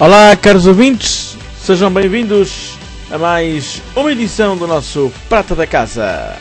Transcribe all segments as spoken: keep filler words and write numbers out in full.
Olá, caros ouvintes, sejam bem-vindos a mais uma edição do nosso Prata da Casa.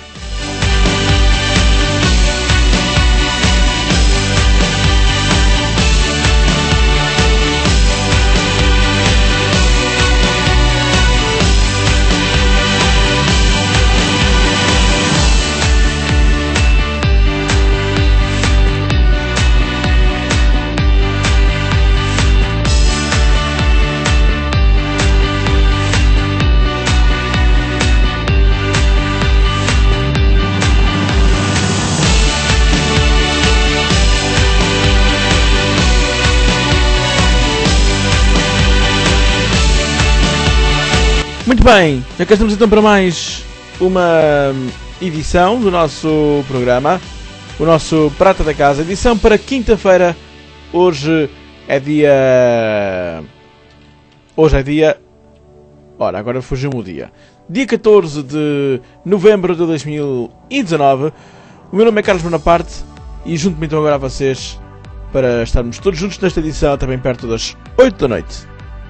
Muito bem, já cá estamos então para mais uma edição do nosso programa, o nosso Prata da Casa, edição para quinta-feira. Hoje é dia... Hoje é dia... Ora, agora fugiu-me o dia. Dia catorze de novembro de dois mil e dezanove. O meu nome é Carlos Bonaparte e junto-me então agora a vocês para estarmos todos juntos nesta edição, também perto das oito da noite.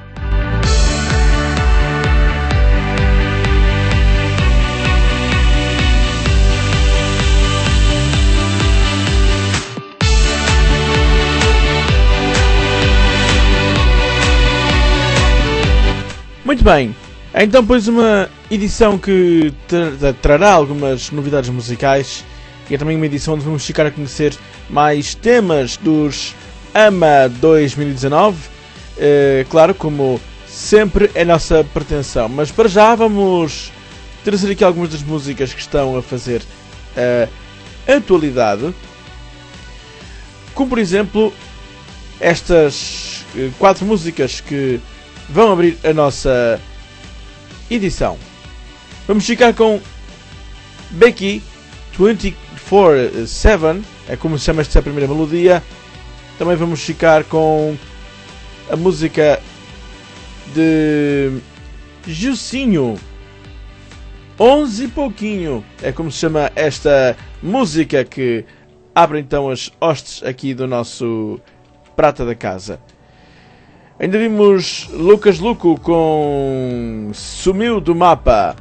Muito bem, então pois uma edição que tra trará algumas novidades musicais e é também uma edição onde vamos ficar a conhecer mais temas dos AMA dois mil e dezanove, eh, claro, como sempre é nossa pretensão, mas para já vamos trazer aqui algumas das músicas que estão a fazer a atualidade, como por exemplo estas eh, quatro músicas que vão abrir a nossa edição. Vamos ficar com Becky vinte e quatro sete, é como se chama esta primeira melodia. Também vamos ficar com a música de Jucinho, onze e pouquinho, é como se chama esta música que abre então as hostes aqui do nosso Prata da Casa. Ainda vimos Lucas Luco com Sumiu do Mapa.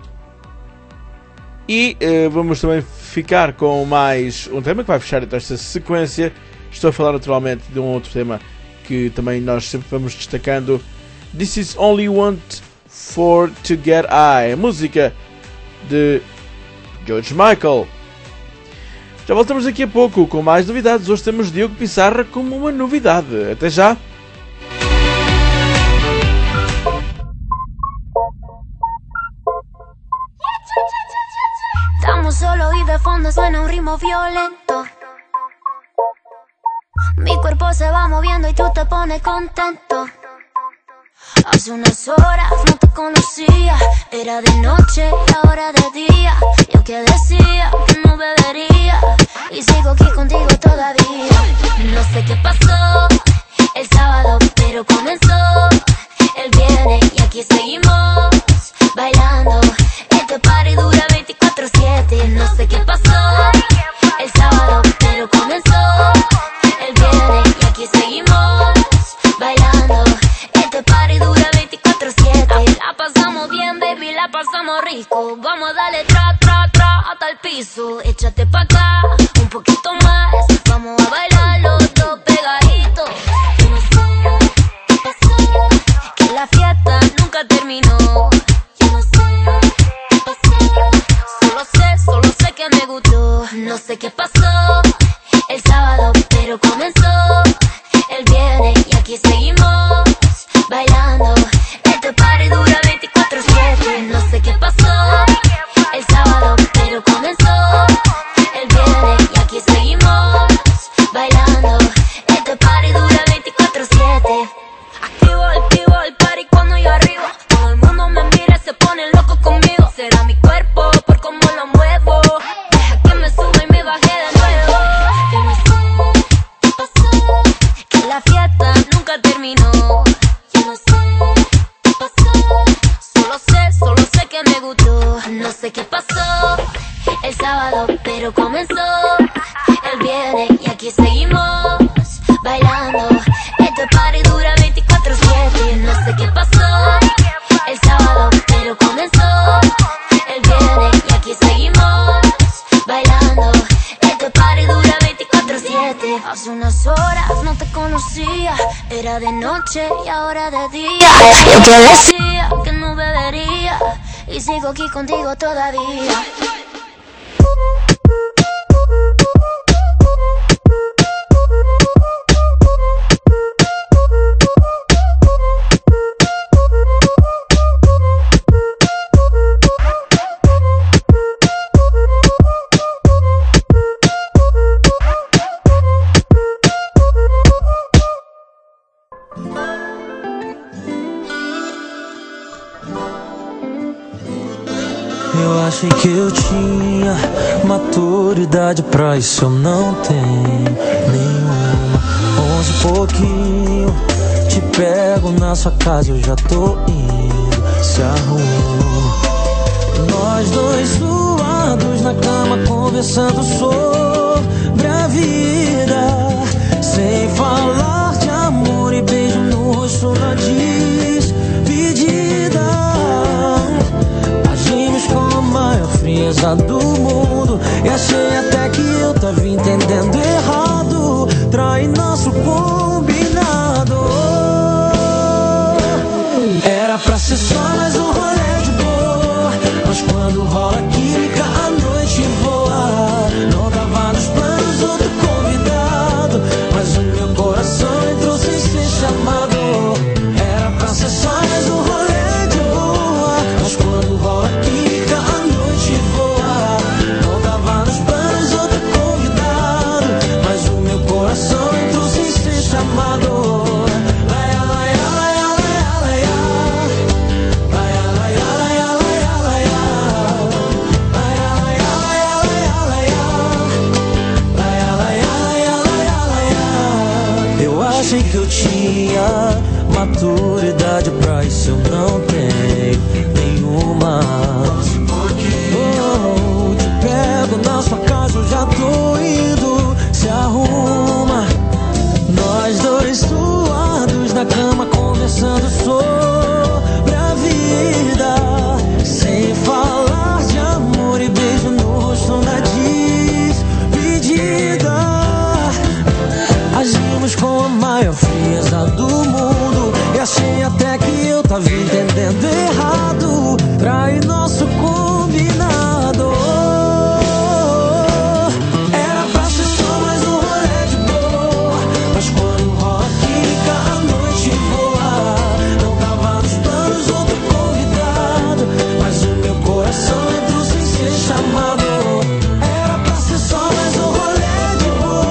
E uh, vamos também ficar com mais um tema que vai fechar então esta sequência. Estou a falar naturalmente de um outro tema que também nós sempre vamos destacando. This Is Only Want For To Get High, a música de George Michael. Já voltamos daqui a pouco com mais novidades. Hoje temos Diogo Pissarra como uma novidade. Até já! Estamos solo y de fondo suena un ritmo violento. Mi cuerpo se va moviendo y tú te pones contento. Hace unas horas no te conocía, era de noche y ahora de día. Yo que decía que no bebería y sigo aquí contigo todavía. No sé qué pasó el sábado, pero comenzó el viernes y aquí seguimos bailando. Este party dura veinticuatro siete. No sé qué pasó el sábado, pero comenzó el viernes y aquí seguimos bailando. Este party dura veinticuatro siete. La pasamos bien, baby, la pasamos rico. Vamos a darle tra, tra, tra hasta el piso. Échate pa' acá, un poquito más. Vamos a bailar los dos pegaditos. Yo no sé qué pasó, que la fiesta nunca terminó. Yo no sé qué pasó, solo sé, solo sé que me gustó. No sé qué pasó el sábado, pero comenzó el viernes y aquí seguimos bailando. Este party dura veinticuatro siete. No sé qué pasó el sábado, pero comenzó el viernes y aquí seguimos bailando. Este party dura veinticuatro siete. Activo, activo el party cuando yo arriba. Todo el mundo me mira y se pone loco conmigo. Será mi cuerpo por cómo lo muevo. Deja que me suba y me baje de nuevo. Yo no sé qué pasó, que la fiesta nunca terminó. Yo no sé qué pasó, solo sé, solo sé que me gustó. No sé qué pasó el sábado, pero comenzó el viernes y aquí seguimos bailando. Este party dura veinticuatro siete. No sé él viene y aquí seguimos bailando. Este party dura veinticuatro siete. Hace unas horas no te conocía, era de noche y ahora de día. Yo que decía que no bebería y sigo aquí contigo todavía. Eu achei que eu tinha maturidade pra isso, eu não tenho nenhuma. Onze e pouquinho, te pego na sua casa, eu já tô indo, se arruma. Nós dois suados na cama, conversando sobre a vida, sem falar de amor e beijo no rosto na despedida. Agimos com a maior frieza do mundo e achei até que eu tava entendendo errado. Trai nosso combinado. Era pra ser só mais um rolê de boa, mas quando rola química a noite voa. Não tava nos planos outro convidado, mas o meu coração entrou sem ser chamado. Era pra ser só mais um rolê de boa, mas quando rola química a noite voa. Não tava nos planos outro convidado, mas o meu coração entrou sem ser chamado. Achei que eu tinha maturidade pra isso, eu não tenho nenhuma. Oh, te pego na sua casa, eu já tô indo, se arruma. Nós dois suados na cama, conversando sobre a vida, sem falar de amor e beijo no rosto na despedida. Agimos com a maior frieza do mundo e achei até que eu tava entendendo errado. Trai nosso combinado. Era pra ser só mais um rolê de boa, mas quando rola química a noite voa. Não tava nos planos outro convidado, mas o meu coração entrou sem ser chamado. Era pra ser só mais um rolê de boa,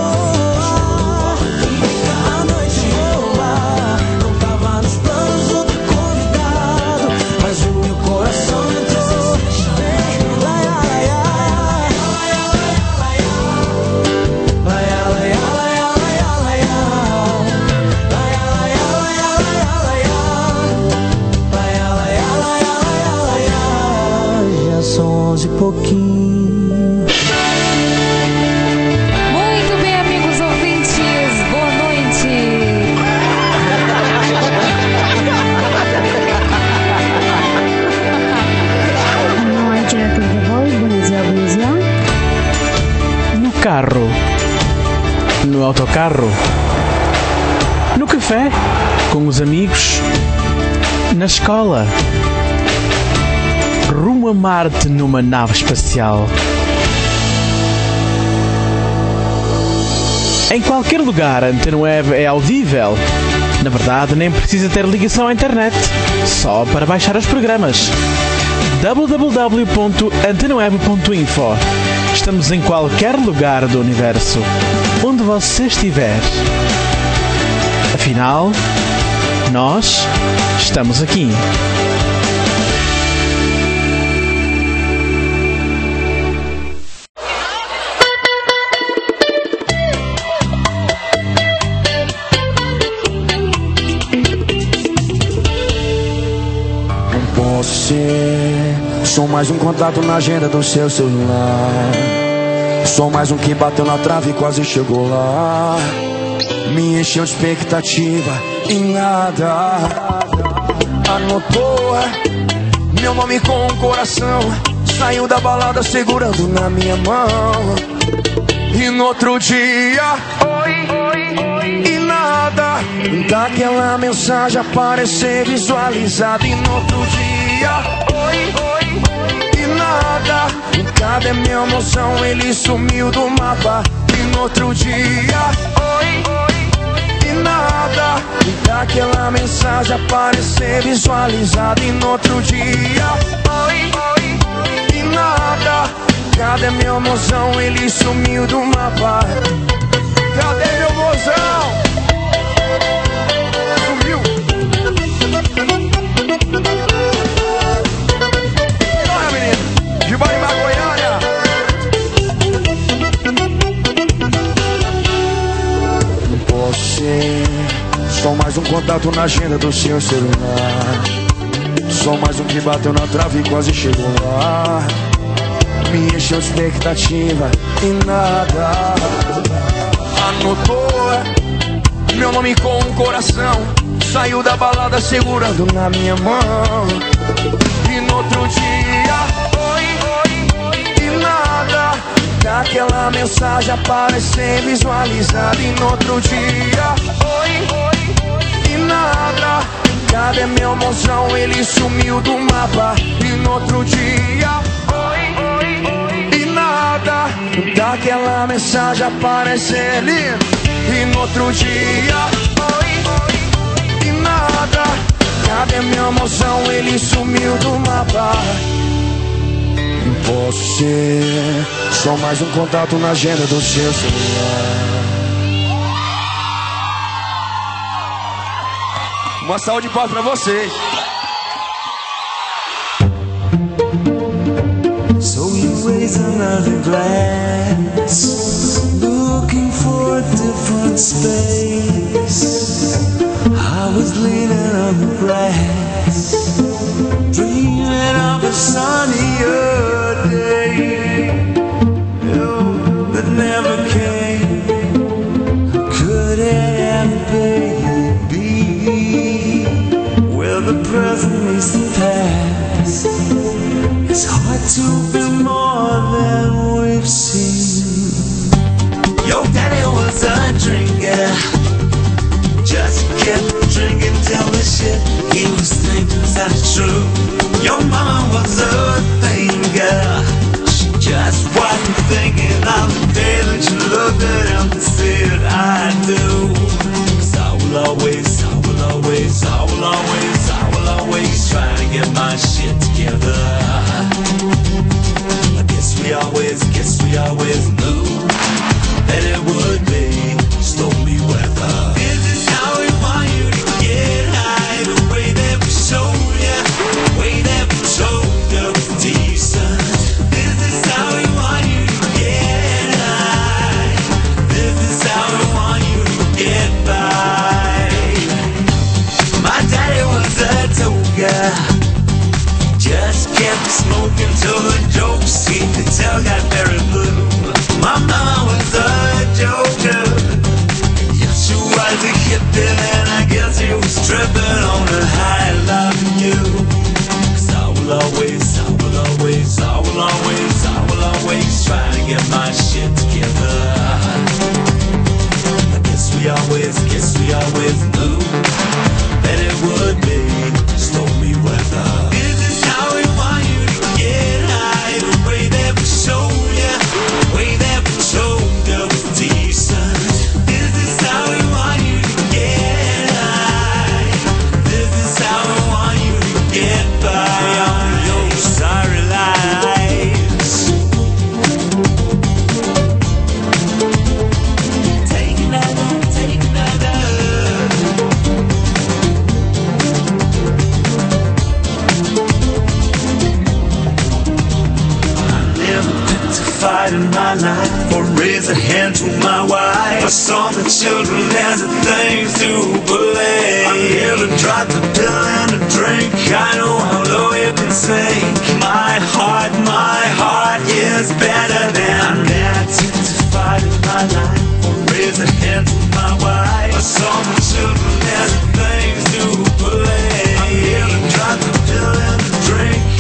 onze e pouquinho. Muito bem, amigos ouvintes, boa noite. Boa noite, diretor de voz, bună ziua, bună ziua. No carro, no autocarro, no café, com os amigos, na escola, rumo a Marte numa nave espacial. Em qualquer lugar, a Antena Web é audível. Na verdade, nem precisa ter ligação à internet, só para baixar os programas. w w w ponto antena web ponto info. Estamos em qualquer lugar do universo, onde você estiver. Afinal, nós estamos aqui. Sou mais um contato na agenda do seu celular. Sou mais um que bateu na trave e quase chegou lá. Me encheu de expectativa e nada anotou. meu nome com um coração. Saiu da balada segurando na minha mão. E no outro dia, oi, oi, oi, e nada daquela mensagem aparecer visualizada. E no outro dia, oi, oi, e nada, cadê meu mozão? Ele sumiu do mapa. E no outro dia, oi, oi, e nada daquela mensagem aparecer visualizada. E no outro dia, oi, oi, e nada, cadê meu mozão? Ele sumiu do mapa. Cadê meu mozão? Sumiu. Olha, menino, de Baribá, Goiânia. Você, só mais um contato na agenda do seu celular. Só mais um que bateu na trave e quase chegou lá. Me encheu de expectativa e nada. Anotou meu nome com um coração. Saiu da balada segurando na minha mão. E no outro dia, oi, oi, e nada daquela mensagem aparecer visualizada. E no outro dia, oi, oi, e nada, cadê meu mozão? Ele sumiu do mapa. E no outro dia, oi, oi, e nada daquela mensagem aparecer lindo. E no outro dia, oi, oi, e nada, cadê meu mozão? Ele sumiu do mapa. Você, só mais um contato na agenda do seu celular. Uma salva de palmas pra vocês. So you raise another glass, looking for a different space. I was leaning on the grass, dreaming of a sunnier day, oh, that never came. Could it ever be? Well, the present meets the past. It's hard to be more than we've seen. Your daddy was a drinker, just kept drinking till the shit he was thinking sounded true. Your mama was a thinker, she just wasn't thinking of the day that you looked at him and said, I do. 'Cause I will always, I will always, I will always, I will always try to get my shit together. I guess we always, guess we always knew that it would be stormy weather. This is how we want you to get high, the way that we showed you, the way that we showed you was decent. This is how we want you to get high. This is how we want you to get by. My daddy was a toga, just kept smoking till the jokes he could tell got very blue. My mama was a joker, yeah, she was a hippie, and I guess he was tripping on a high loving you. 'Cause I will always, I will always, I will always, I will always try to get my shit together. I guess we always, guess we always knew that it would be stormy weather. This is how we want you to get high, the way that we show you, the way that we show you was decent. This is how we want you to get high. This is how we want you to get by on your sorry lives. Take another, take another. Fight in my life or raise a hand to my wife. I saw the children as the things to blame. I'm here to drop the pill and a drink. I know how low you can sink. My heart, my heart is better than I'm there to fight in my life or raise a hand to my wife. I saw the children as the things to blame. I'm here to drop the pill and a drink.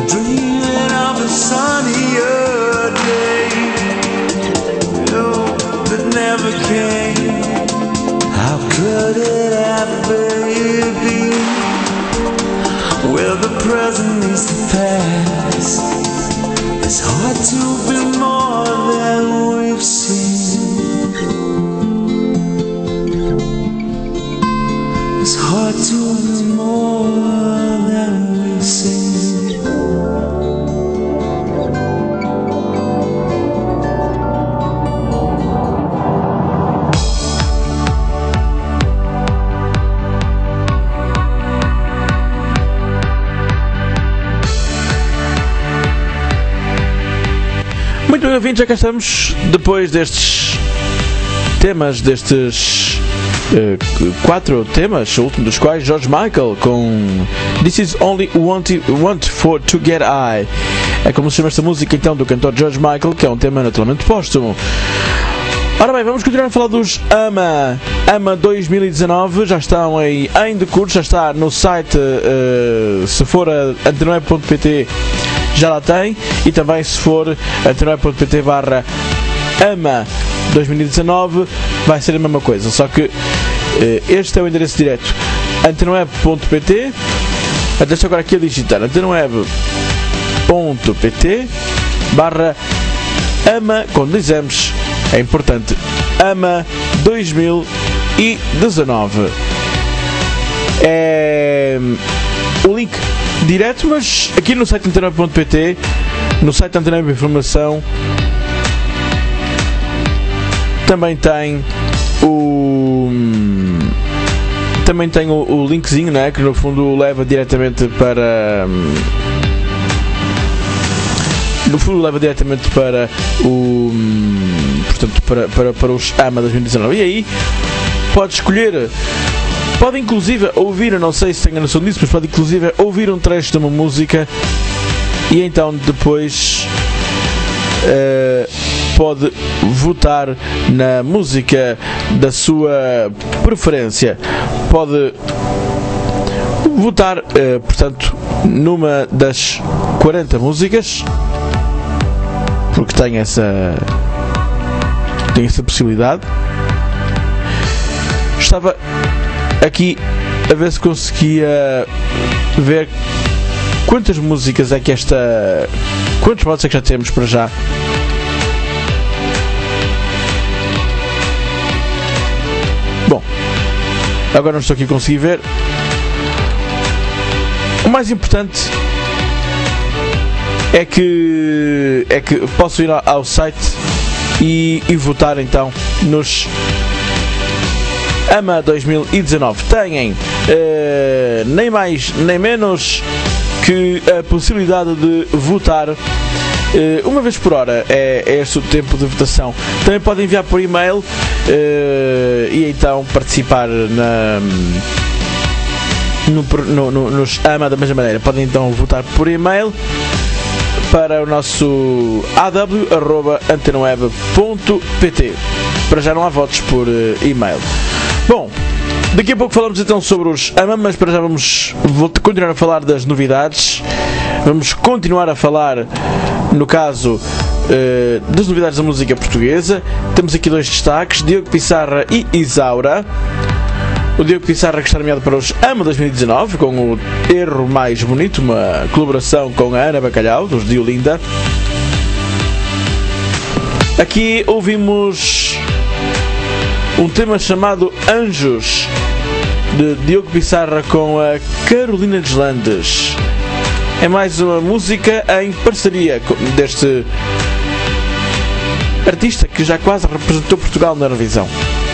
dreaming of a sunnier day, oh, that never came. How could it ever be? Where the present meets the past, it's hard to be more than we've seen. It's hard to be more than we've seen. Muito bem, ouvintes, já cá estamos depois destes temas, destes uh, quatro temas, o último dos quais George Michael com This Is Only Want, want for To Get High. É como se chama esta música então do cantor George Michael, que é um tema naturalmente póstumo. Ora bem, vamos continuar a falar dos AMA. AMA dois mil e dezanove já estão aí em decurso, já está no site, uh, se for a antena web ponto pt já lá tem, e também se for antena web ponto pt barra AMA dois mil e dezanove vai ser a mesma coisa, só que uh, este é o endereço direto, antena web ponto pt. Deixa agora aqui a digitar antena web ponto pt barra AMA, quando dizemos é importante, AMA dois mil e dezanove. É o link direto, mas aqui no site antena web ponto pt, no site Antena Web Informação, também tem o também tem o, o linkzinho, né, que no fundo leva diretamente para no fundo leva diretamente para o portanto para, para, para os AMA dois mil e dezanove, e aí pode escolher. Pode inclusive ouvir, eu não sei se tenho a noção disso, mas pode inclusive ouvir um trecho de uma música e então depois uh, pode votar na música da sua preferência. Pode votar, uh, portanto, numa das quarenta músicas, porque tem essa, tem essa possibilidade. Estava aqui a ver se conseguia ver quantas músicas é que esta... Quantos votos é que já temos para já? Bom, agora não estou aqui a conseguir ver. O mais importante é que é que posso ir ao site e, e votar então nos AMA dois mil e dezanove. Têm uh, nem mais nem menos que a possibilidade de votar uh, uma vez por hora. É, é este o tempo de votação. Também podem enviar por e-mail uh, e então participar na, no, no, no, nos AMA da mesma maneira. Podem então votar por e-mail para o nosso a w arroba antena web ponto pt. Para já não há votos por uh, e-mail. Bom, daqui a pouco falamos então sobre os AMA, mas para já vamos continuar a falar das novidades. Vamos continuar a falar, no caso, uh, das novidades da música portuguesa. Temos aqui dois destaques, Diogo Pissarra e Isaura. O Diogo Pissarra que está nomeado para os AMA dois mil e dezanove, com o Erro Mais Bonito, uma colaboração com a Ana Bacalhau, dos de Olinda. Aqui ouvimos um tema chamado Anjos, de Diogo Pissarra com a Carolina Deslandes. É mais uma música em parceria deste artista que já quase representou Portugal na Eurovisão.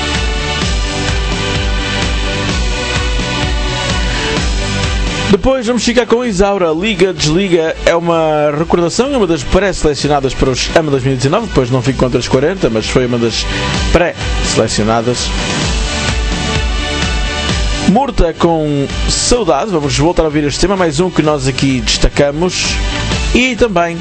Depois vamos ficar com Isaura, Liga Desliga. É uma recordação, é uma das pré-selecionadas para os AMA dois mil e dezanove. Depois não fico contra as quarenta, mas foi uma das pré-selecionadas. Murta com Saudade. Vamos voltar a ouvir este tema, mais um que nós aqui destacamos. E também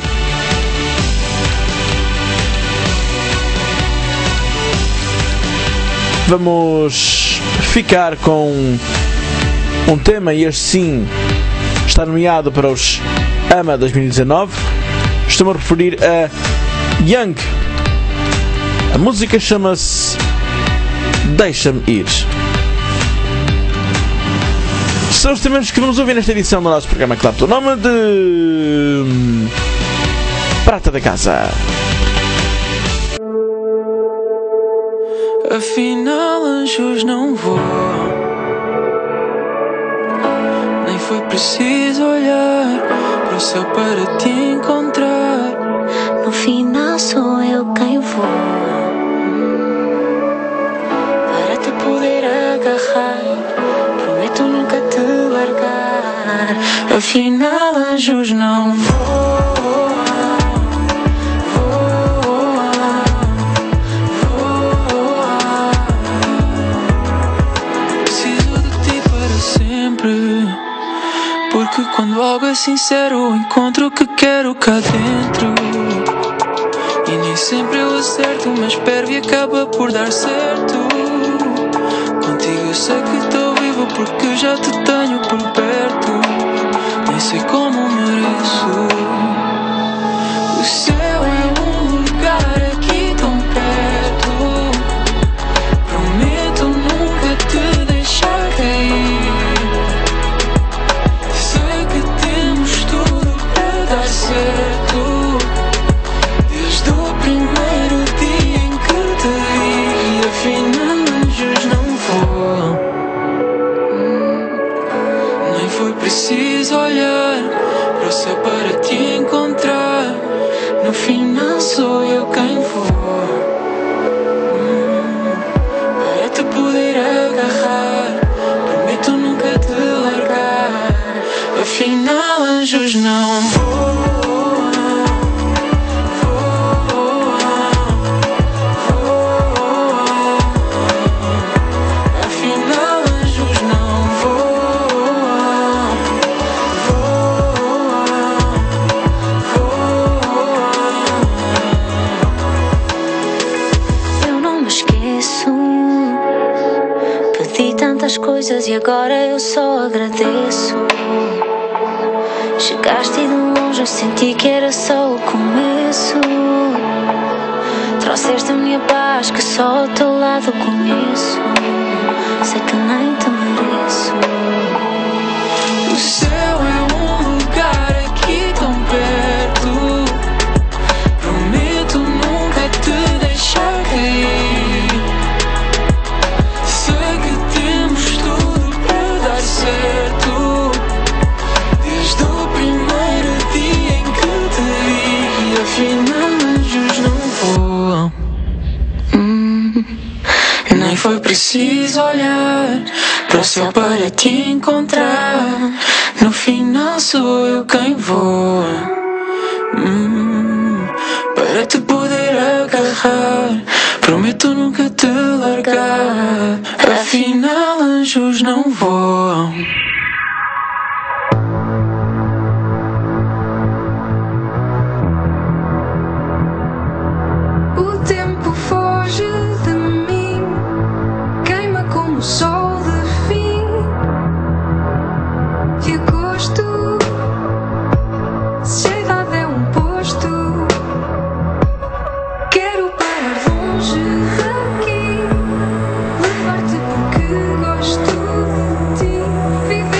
vamos ficar com um tema, e este sim está nomeado para os Ama dois mil e dezanove. Estou-me a referir a Young. A música chama-se Deixa-me Ir. São os temas que vamos ouvir nesta edição do nosso programa Clap do nome de Prata da Casa. Afinal, anjos não voam, nem foi preciso olhar para o céu para te encontrar. No final sou eu quem vou, para te poder agarrar. Prometo nunca te largar. Afinal, anjos não voam. Porque quando algo é sincero, encontro o que quero cá dentro. E nem sempre eu acerto, mas espero e acaba por dar certo. Contigo eu sei que estou vivo porque já te tenho por perto. Nem sei como mereço. O céu é um lugar aqui tão perto. Prometo nunca te deixar cair. Certo, desde o primeiro dia em que te vi. Afinal, anjos não voam. hum, Nem foi preciso olhar para o céu para te encontrar. No final sou eu quem vou, hum, para te poder agarrar. Prometo nunca te largar. Afinal, anjos não voam. Coisas e agora eu só agradeço. Chegaste de longe, eu senti que era só o começo. Trouxeste a minha paz que só ao teu lado conheço. Sei que nem te mereço. O céu é um lugar aqui tão perto. Prometo nunca te deixar cair. Certo, desde o primeiro dia em que te vi. Afinal, anjos não voam. hum, Nem foi preciso olhar para o céu para te encontrar. No final sou eu quem voa, hum, para te poder agarrar. Prometo nunca te largar. Afinal, anjos não voam. O tempo foge de mim, queima como o sol de fim de agosto. Se a idade é um posto, quero parar longe daqui, levar-te porque gosto de ti. Viver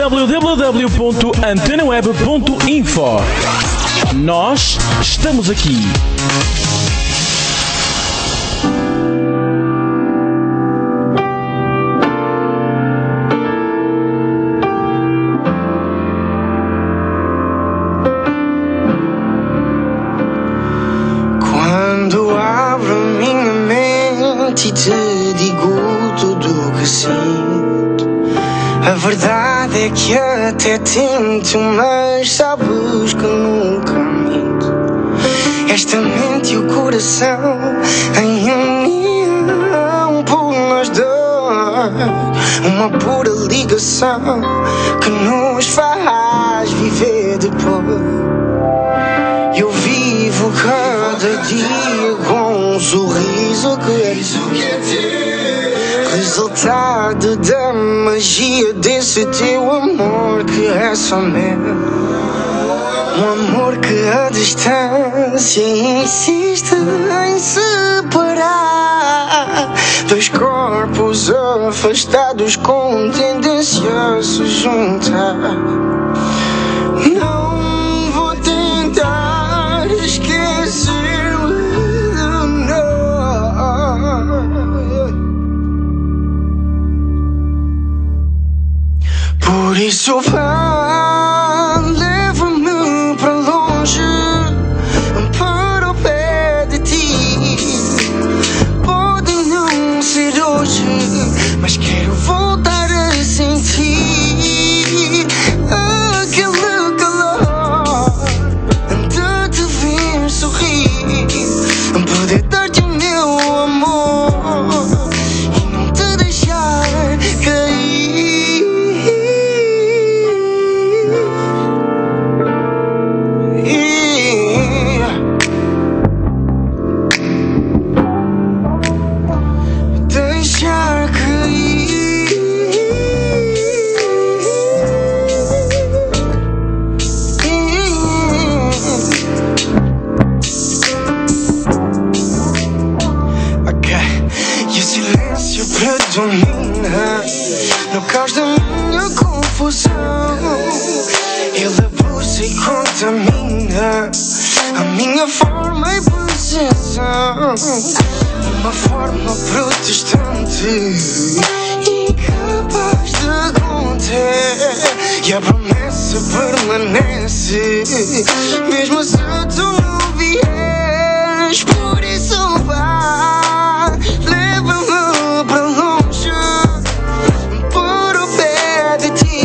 w w w ponto antena web ponto info. Nós estamos aqui. Quando abro minha mente e te digo tudo o que sinto, a verdade é que até tento, mas sabes que nunca minto. Esta mente e o coração em união por nós dois, uma pura ligação que nos faz viver depois. Eu vivo cada dia com um sorriso que é resultado da magia desse teu amor que é só meu. Um amor que a distância insiste em separar dois corpos afastados com tendência a se juntar. Não vou tentar esquecer-me, por isso vá, leva-me para longe, para o pé de ti. Pode não ser hoje, mas quero voltar a sentir aquele calor de te ver sorrir, poder dar-te o meu amor e não te deixar cair. Deixar cair. Ok, e o silêncio predomina no caos da minha confusão. Ele abusa e contamina a minha forma e posição. Uma forma protestante, incapaz de conter, e a promessa permanece, mesmo se tu não vieres. Por isso vá, leva-me para longe, por o pé de ti.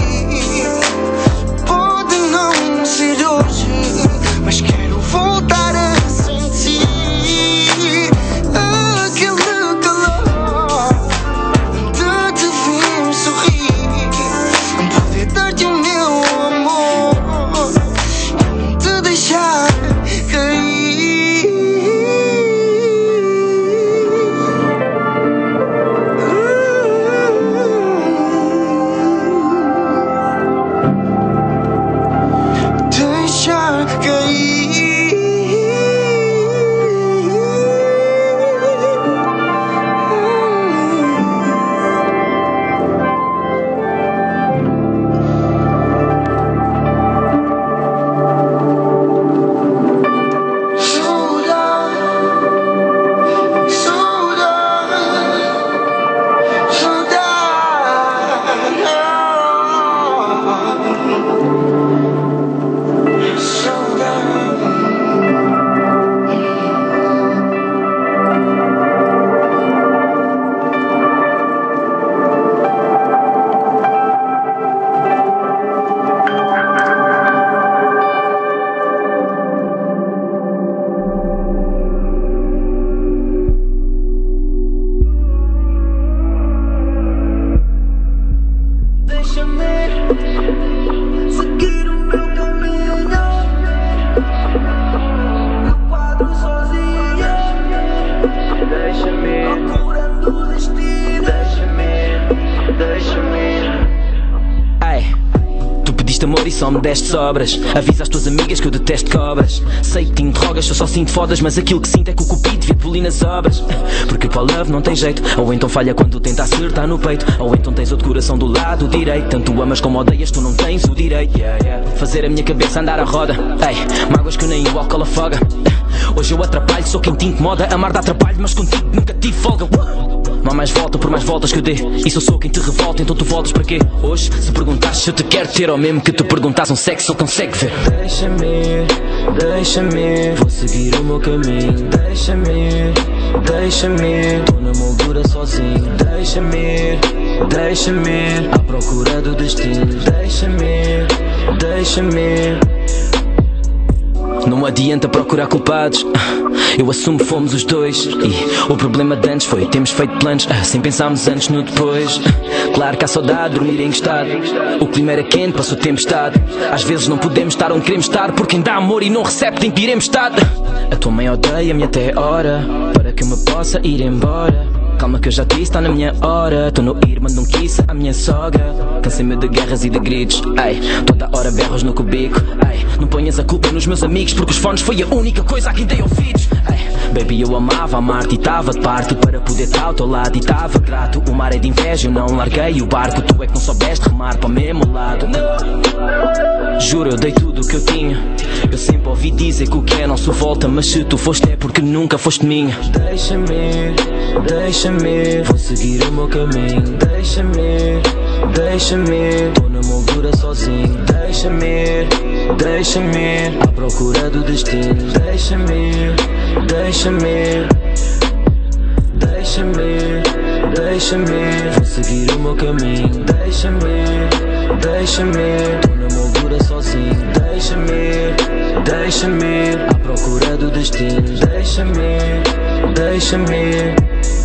Pode não ser hoje, mas quero voltar a sentir aquele calor de te ver sorrir, poder dar-te o meu amor e não te deixar cair. pediste amor e só me deste sobras. Avisa as tuas amigas que eu detesto cobras. Sei que te interrogas, eu só sinto fodas, mas aquilo que sinto é que o cupido devia polir nas obras. Porque para o love não tem jeito, ou então falha quando tenta acertar no peito, ou então tens outro coração do lado direito. Tanto amas como odeias, tu não tens o direito, yeah, yeah. Fazer a minha cabeça andar a roda, ei, mágoas que nem o álcool afoga. Hoje eu atrapalho, sou quem te incomoda. Amar dá trabalho, mas contigo nunca tive folga. Não há mais volta por mais voltas que eu dê. E se eu sou quem te revolta, então tu voltas para quê? Hoje, se perguntas se eu te quero ter, ou mesmo que tu perguntas um sexo, eu consigo ver. Deixa-me ir, deixa-me ir, vou seguir o meu caminho. Deixa-me ir, deixa-me ir, tô na moldura sozinho. Deixa-me ir, deixa-me ir, à procura do destino. Deixa-me ir, deixa-me ir. Não adianta procurar culpados, eu assumo fomos os dois. E o problema de antes foi temos feito planos sem pensarmos antes no depois. Claro que há saudade, dormir encostado. O clima era quente, passou tempestade. Às vezes não podemos estar onde queremos estar, porque quem dá amor e não recebe tem tempestade. A tua mãe odeia-me até a hora para que eu me possa ir embora. Calma que eu já disse, está na minha hora. Tô no ir, mando um kiss à minha sogra. Cansei-me de guerras e de gritos, ai, toda hora berros no cubico, ai. Não ponhas a culpa nos meus amigos, porque os fones foi a única coisa a quem dei ouvidos, ai. Baby, eu amava amar-te e tava de parte para poder estar ao teu lado e tava grato. O mar é de inveja, eu não larguei o barco. Tu é que não soubeste remar para o mesmo lado. Juro, eu dei tudo o que eu tinha. Eu sempre ouvi dizer que o que é não se volta, mas se tu foste é porque nunca foste minha. Deixa-me ir, deixa-me ir, vou seguir o meu caminho. Deixa-me ir, deixa-me ir, tô na moldura sozinho. Deixa-me ir, deixa-me ir, à procura do destino. Deixa-me ir, deixa-me ir, deixa-me ir, deixa-me ir, vou seguir o meu caminho. Deixa-me ir, deixa-me ir, tô na moldura sozinho. Deixa-me ir, deixa-me ir, à procura do destino. Deixa-me ir, deixa-me ir.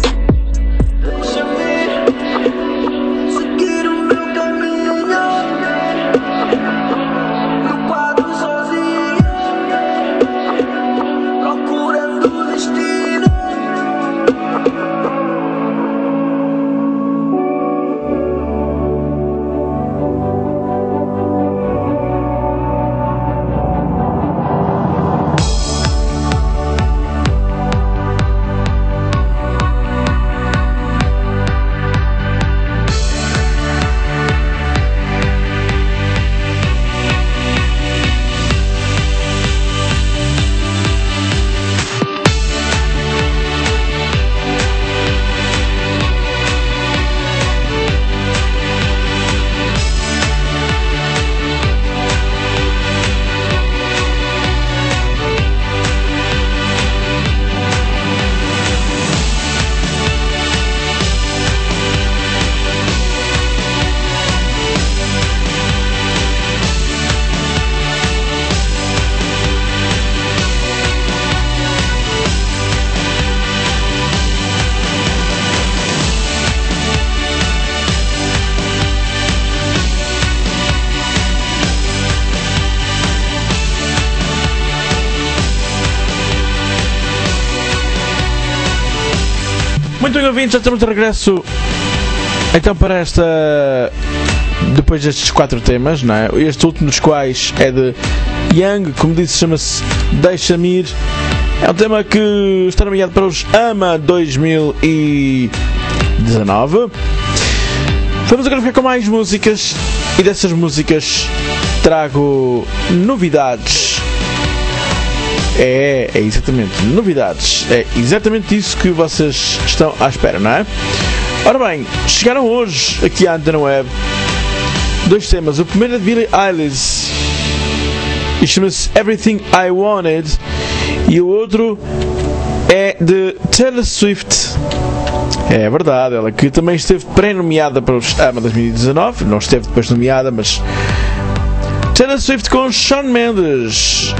Muito bem, ouvintes, já estamos de regresso então para esta, depois destes quatro temas, não é? Este último dos quais é de Young, como disse, chama-se Deixa-me Ir. É um tema que está nomeado para os AMA dois mil e dezanove. Vamos agora ficar com mais músicas, e dessas músicas trago novidades. É, é exatamente, novidades. É exatamente isso que vocês estão à espera, não é? Ora bem, chegaram hoje aqui à Antena Web dois temas. O primeiro é de Billie Eilish e chama-se Everything I Wanted, e o outro é de Taylor Swift. É verdade, ela que também esteve pré-nomeada para os AMA dois mil e dezanove, não esteve depois nomeada, mas Taylor Swift com Shawn Mendes,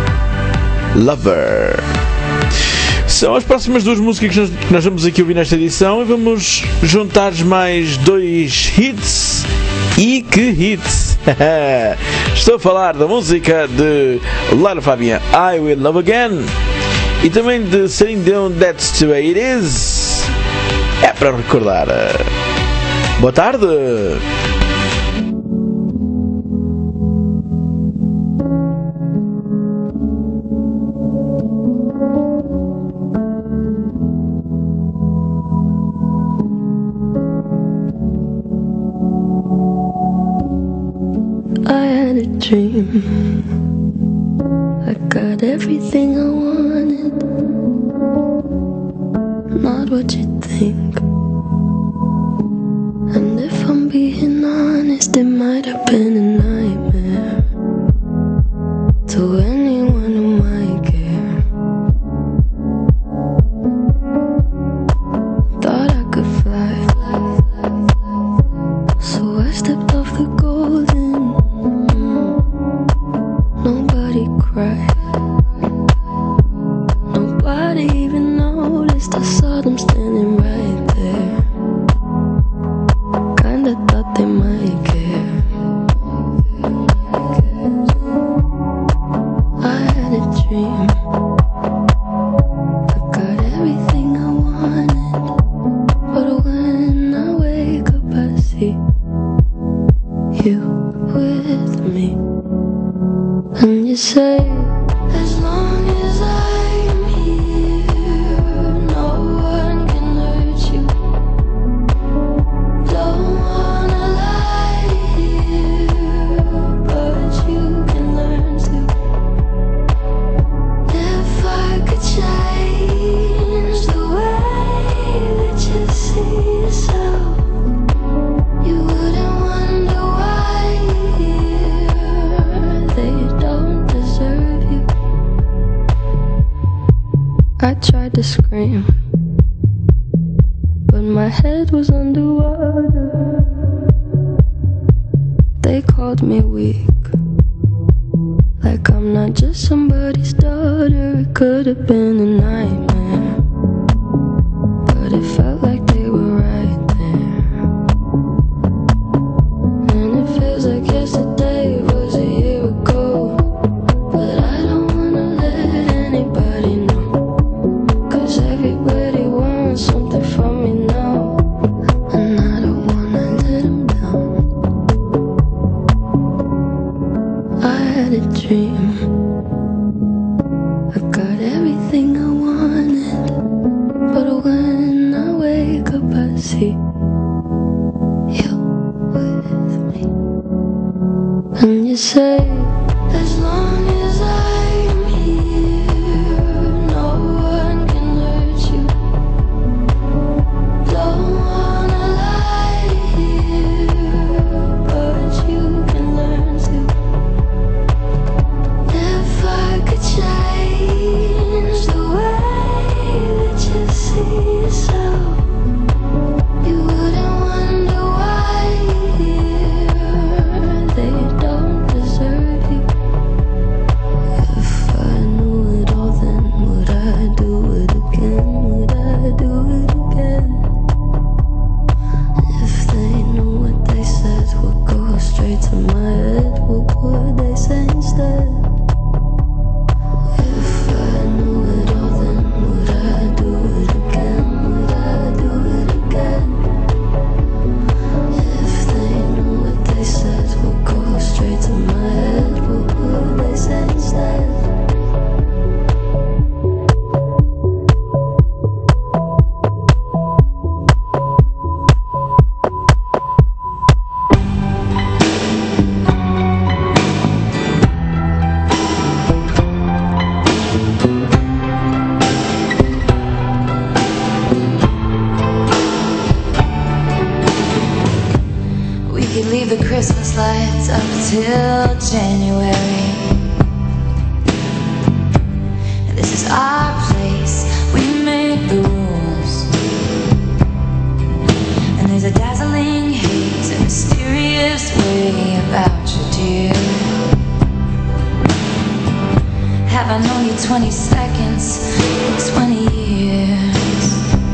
Lover. São as próximas duas músicas que nós, que nós vamos aqui ouvir nesta edição, e vamos juntar mais dois hits. E que hits! Estou a falar da música de Lara Fabian, I Will Love Again, e também de Celine Dion, That's the Way It Is. É para recordar. Boa tarde! had a dream. I got everything I wanted, not what you think. And if I'm being honest, it might have been a nightmare to anyone who might care. Thought I could fly, so I stepped off the golden. Nobody cried, nobody even noticed. I saw them standing right there. Kinda thought they might care. I had a dream. I got everything I wanted, but when I wake up I see you with me. And you say, as long as I'm here, no one can hurt you. Don't wanna lie here, but you can learn to. If I could change the way that you see yourself, you wouldn't wonder why they don't deserve you. I tried to scream, but my head was underwater. They called me weak, like I'm not just somebody's daughter. It could have been a nightmare, but it felt like they were right there. And it feels like yesterday was a year ago, but I don't wanna let anybody know, 'cause everybody wants something from me now, and I don't wanna let them down. I had a dream. I got everything I wanted, but when I wake up I see you with me. And you say, as long as I'm here, no one can hurt you. Don't wanna lie here, but you can learn to. If I could change the way that you see yourself, you wouldn't wonder why they don't deserve you. If I knew it all, then would I do it again? Would I do it again? If they knew what they said would go straight to my head, what would they say instead? If I knew it all, then would I do it again? Would I do it again? If they knew what they said would go straight to my head, what would they say instead? We could leave the Christmas lights up till January. This is our place, we make the rules. And there's a dazzling haze, a mysterious way about you, dear. Have I known you twenty seconds, twenty years?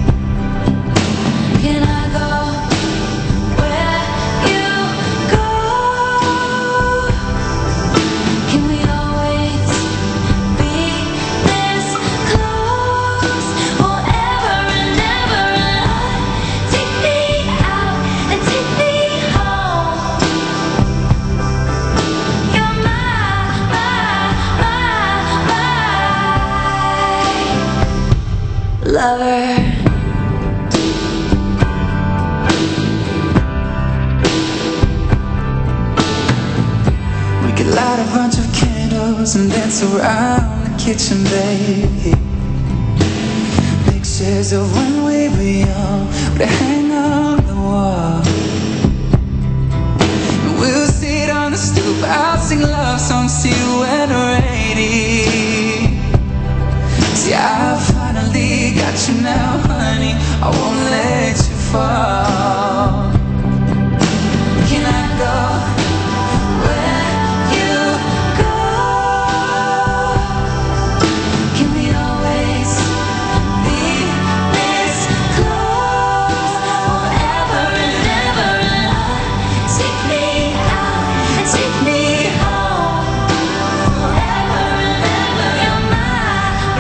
Can I go where you go? Can we always be this close? Forever and ever, and I take me out and take me home. You're my, my, my, my. clothes and dance around the kitchen, babe. Pictures of when we were young would hang on the wall. We'll sit on the stoop, I'll sing love songs to you when we're eighty. See, I finally got you now, honey, I won't let you fall. Can I go where you go? Can we always be this close forever and ever? Take me out and take me home forever and ever. You're my,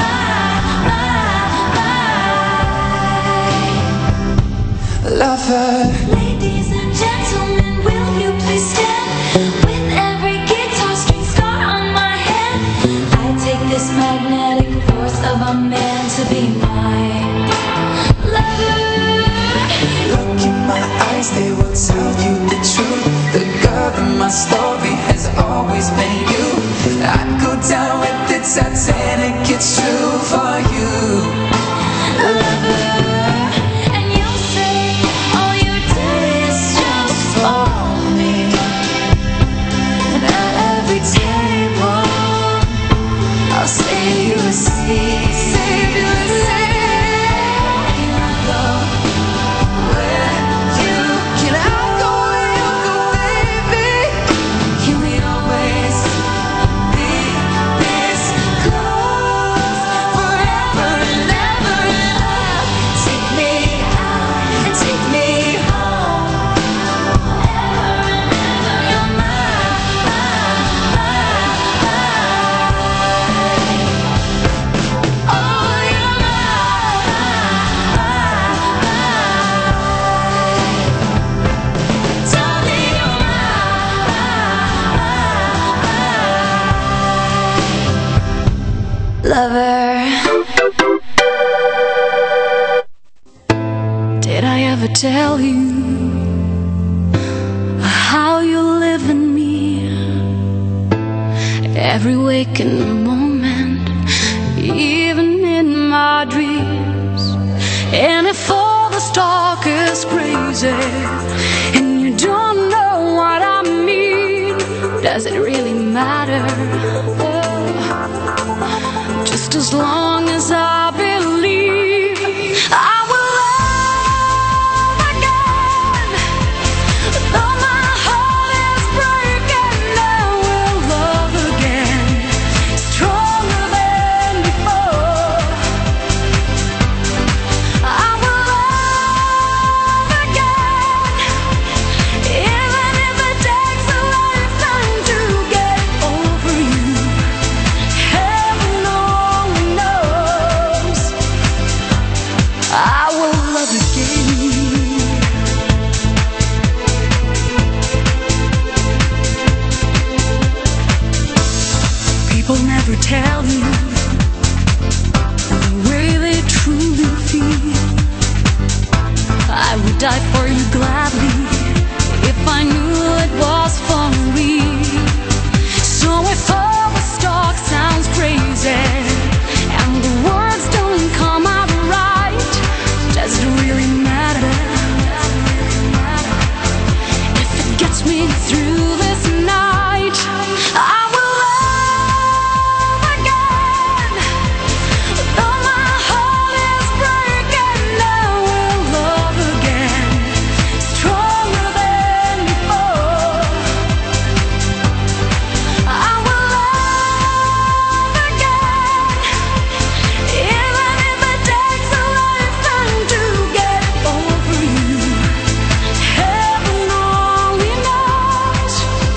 my, my lover. Ladies and gentlemen, will you please stand? With every guitar string scar on my hand, I take this magnetic force of a man to be my lover. Look in my eyes, they will tell you the truth. The girl in my story has always been you. I'd go down with the Titanic, it's true for you, lover. And you'll say all you did is just for me. And at every table I'll save you a seat. Save you a seat. Can I go where you? Can I go where you go, baby? Can we always be this close forever and ever? Take me out and take me home forever and ever. You're my, my, my, oh, you're my, darling, you're my lover. Did I ever tell you how you live in me? Every waking moment, even in my dreams. And if all the talk is crazy and you don't know what I mean, does it really matter? Oh, just as long as I believe I will love again. Though my heart is breaking, I will love again, stronger than before. I will love again, even if it takes a lifetime to get over you. Heaven only knows. I will love again. People never tell you the way they truly feel. I would die for you gladly if I knew it was for real. So if all the talk sounds crazy and the words don't come out right, does it really matter? If it gets me through this night, I will love again. Though my heart is breaking, I will love again, stronger than before. I will love again, even if it takes a lifetime to get over you. Heaven only knows.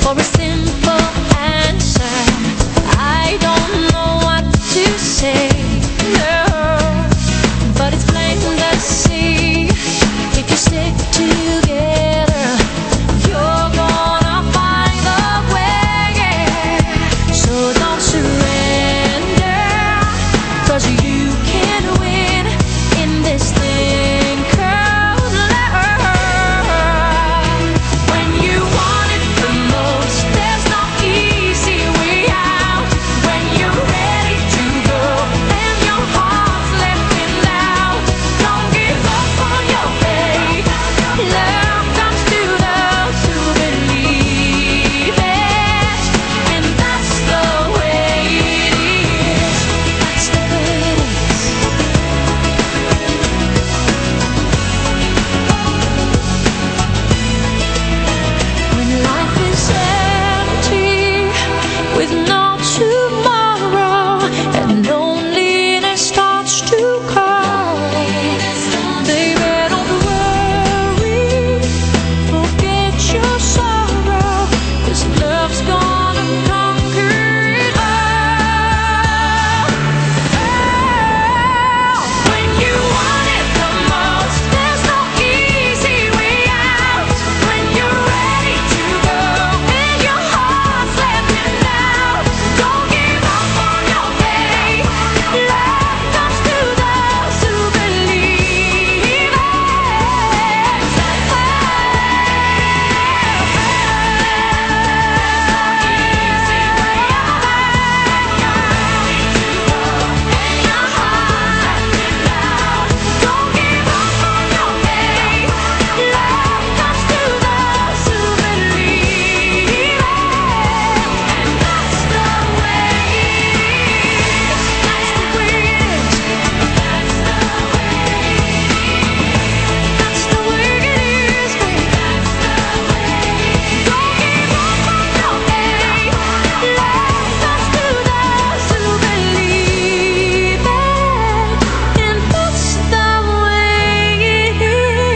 for a simple answer. I don't know what to say, no, but it's plain to see. If you stick together, you're gonna find a way. So don't surrender, 'cause you can win in this thing called love. When you want it the most, there's no easy way out. When you're ready to go and your heart's letting out, don't give up on your faith. Love comes to those who believe it, and that's the way it is. That's the way it is. When life is empty with no tomorrow and loneliness starts to call, baby, don't worry, forget your sorrow, 'cause love's gonna conquer it all. When you want it the most, there's no easy way out. When you're ready to go and your heart's letting out, don't give up on your faith. Love comes to those who believe it. Don't give up on your faith. Love comes to those who believe it. And that's the way it is. That's the way it is. That's the way it is. That's the way it is, baby. That's the way it is. Don't give up on your faith. Love comes to those who believe it. And that's the way it is.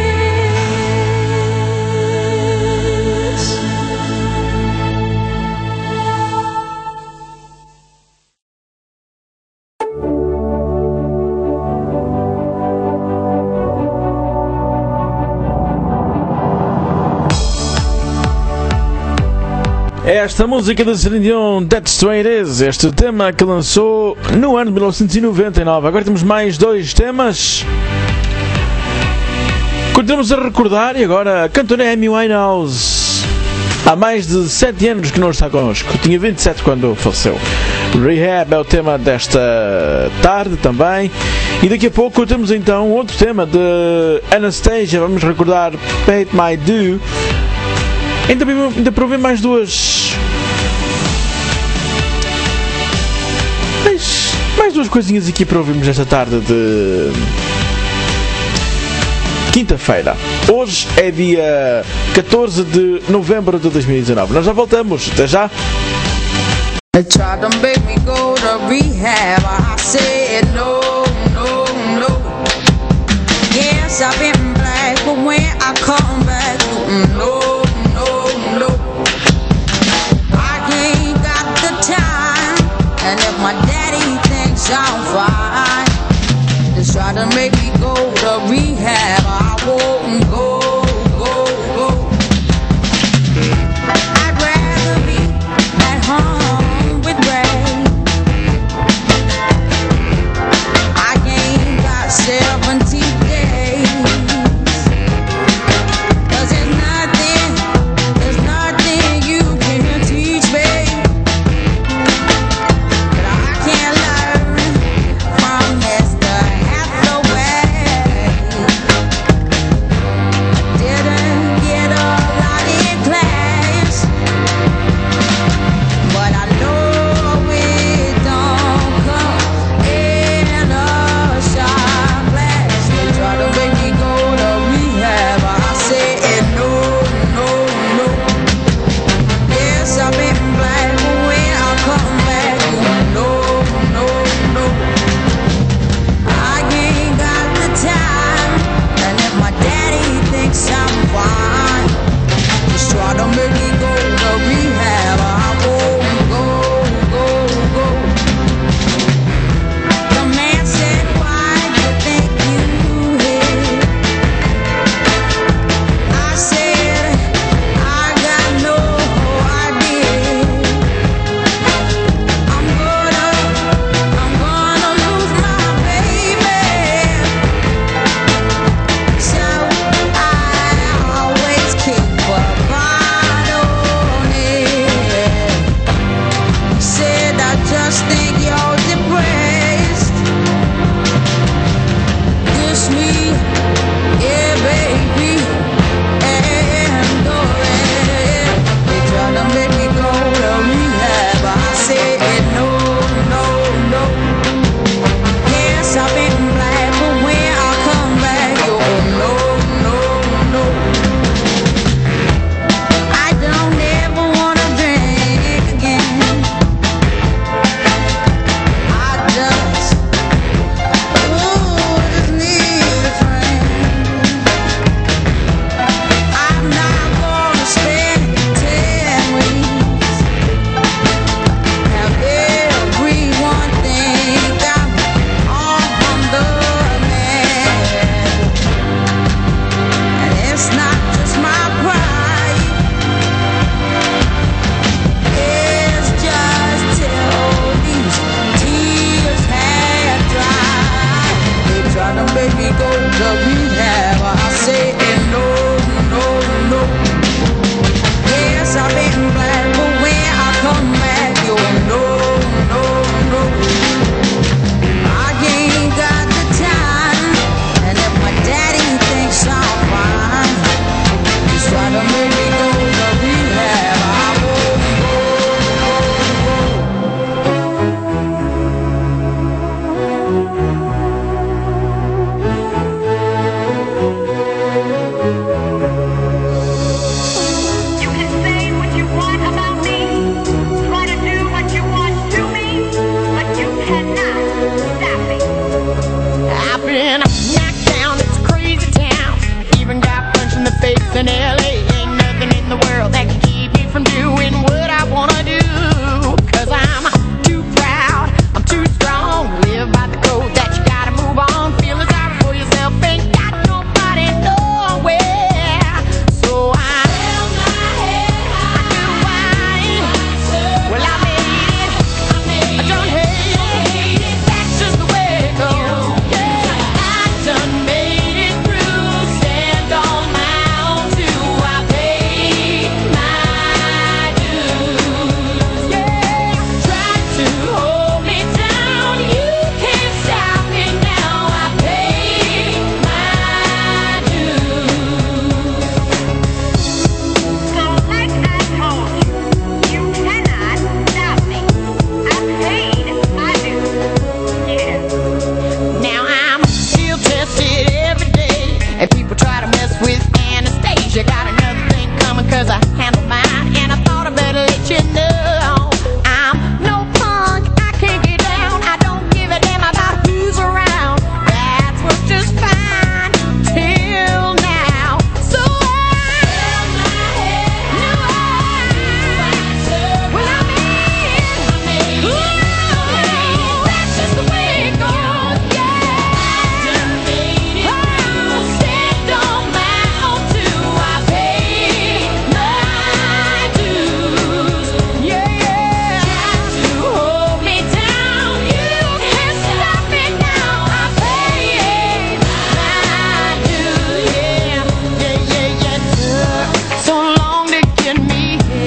Esta música de Celine Dion, That's the Way It Is, este tema que lançou no ano de mil novecentos e noventa e nove. Agora temos mais dois temas. Continuamos a recordar, e agora a cantora Amy Winehouse. Há mais de sete anos que não está connosco. Tinha vinte e sete quando faleceu. Rehab é o tema desta tarde também. E daqui a pouco temos então outro tema de Anastasia. Vamos recordar Paid My Due. Ainda, ainda para ouvir mais duas. Mais, mais duas coisinhas aqui para ouvirmos esta tarde de quinta-feira. Hoje é dia catorze de novembro de dois mil e dezanove. Nós já voltamos. Até já. They tried to make me go to rehab. I said no, no, no. Yes, I've been black, but when I come back, no, no, no. I ain't got the time, and if my daddy thinks I'm fine, they try to make me go to rehab. I won't go, go, go. I'd rather be at home with Ray. I ain't got seventeen days.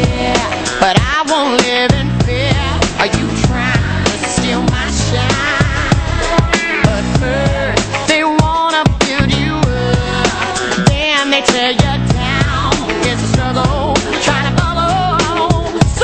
but I won't live in fear. Are you trying to steal my shine? But first they wanna build you up, then they tear you down. It's a struggle trying to follow. So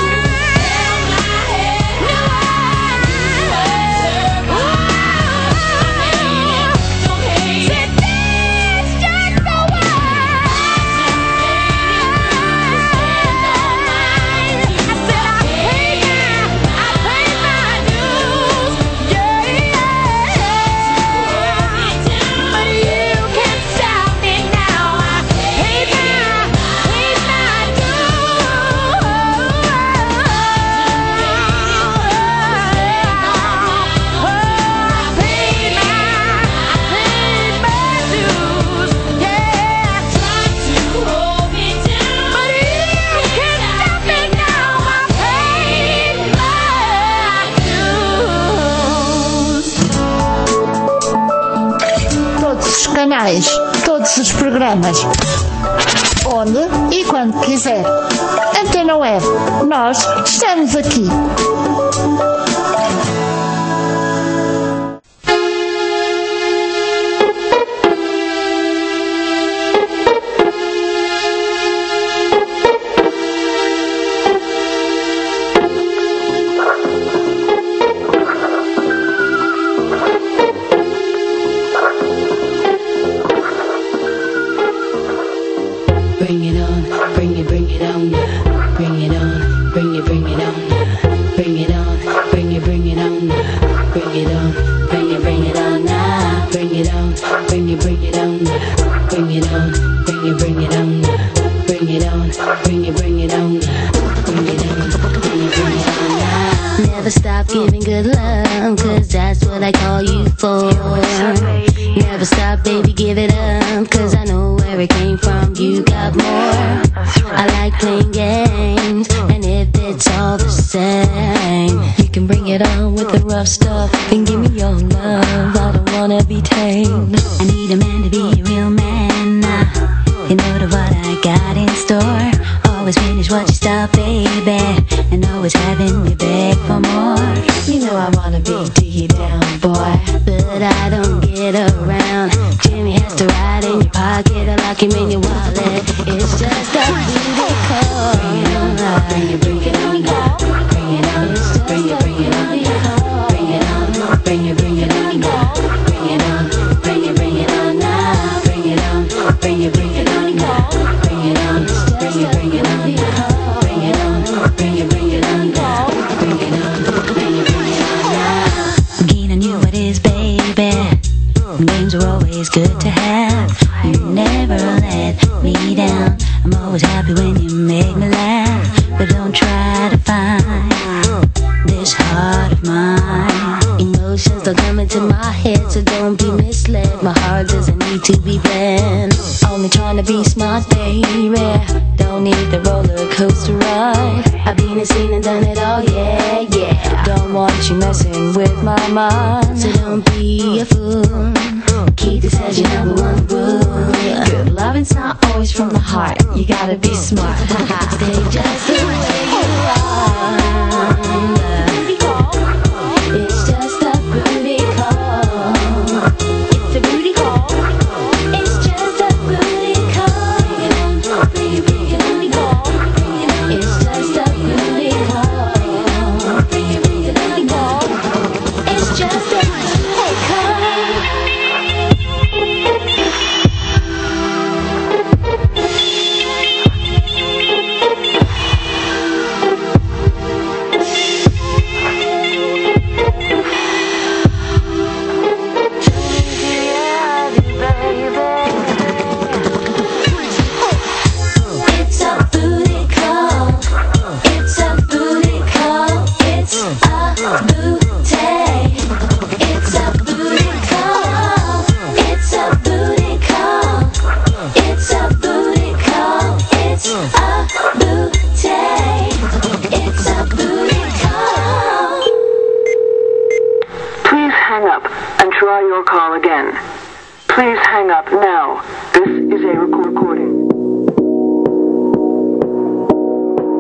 canais, todos os programas, onde e quando quiser. Antena Web, nós estamos aqui. Bring it on, bring it, bring it on, bring it on, bring it, bring it on, bring it on, bring it, bring it on, bring it on, bring it, bring it on now, bring it on, bring it, bring it on, bring it on, bring it, bring it on, bring it on, bring it, bring it on, bring it on, bring it, bring it on now. Never stop giving good love, cause that's what I call you for. Never stop, baby, give it up, cause I know where it came from, you got more. I like playing games, and if it's all the same, you can bring it on with the rough stuff and give me your love, I don't wanna be tamed. I need a man to be a real man, uh, you know the what I got in store. Always finish what you start, baby, and always having me beg for more. You know I wanna be deep down, boy, but I don't get around. Jimmy has to ride in your pocket or lock him in your wallet. It's just a booty call. Bring it on, bring it, bring it on, bring it on, bring it, bring it on, bring it on, bring it, bring it on, bring it on, bring it, bring it on now, bring it on, bring it, bring it on, bring it on, bring it, bring it on, bring it on, bring it, bring it on, bring it on, bring it, bring it on now. Again, I knew what is, baby. Games are always good to have. You never let me down. I'm always happy when you make me laugh. But don't try to find this heart of mine. Emotions don't come into my head, so don't be misled. My heart doesn't need to be bled. only trying to be smart, baby. Don't need the roller coaster ride. I've been and seen and done it all, yeah, yeah. Don't want you messing with my mind, so don't be a fool. Keep this as your number one rule. Good loving's not always from the heart. You gotta be smart. Stay just the way you are. It's just a booty call. It's a booty call. It's just a booty call. Bring it, bring it, bring it, bring it. It's just a booty call. Bring it, bring it, bring it. It's just a booty call. Please hang up now. This is a recording.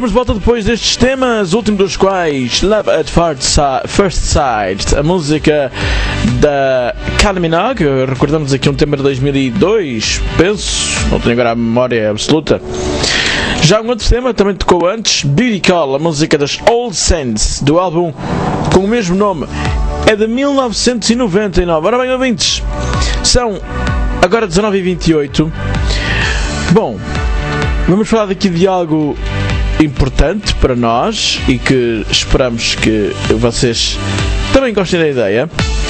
Estamos de volta depois destes temas, o último dos quais Love at First Sight, a música da Kylie Minogue. Recordamos aqui um tema de dois mil e dois, penso, não tenho agora a memória absoluta. Já um outro tema também tocou antes, Beauty Call, a música das Old Saints, do álbum com o mesmo nome, é de mil novecentos e noventa e nove. Ora bem, ouvintes, são agora dezanove e vinte e oito. Bom, vamos falar daqui de algo importante para nós e que esperamos que vocês também gostem da ideia.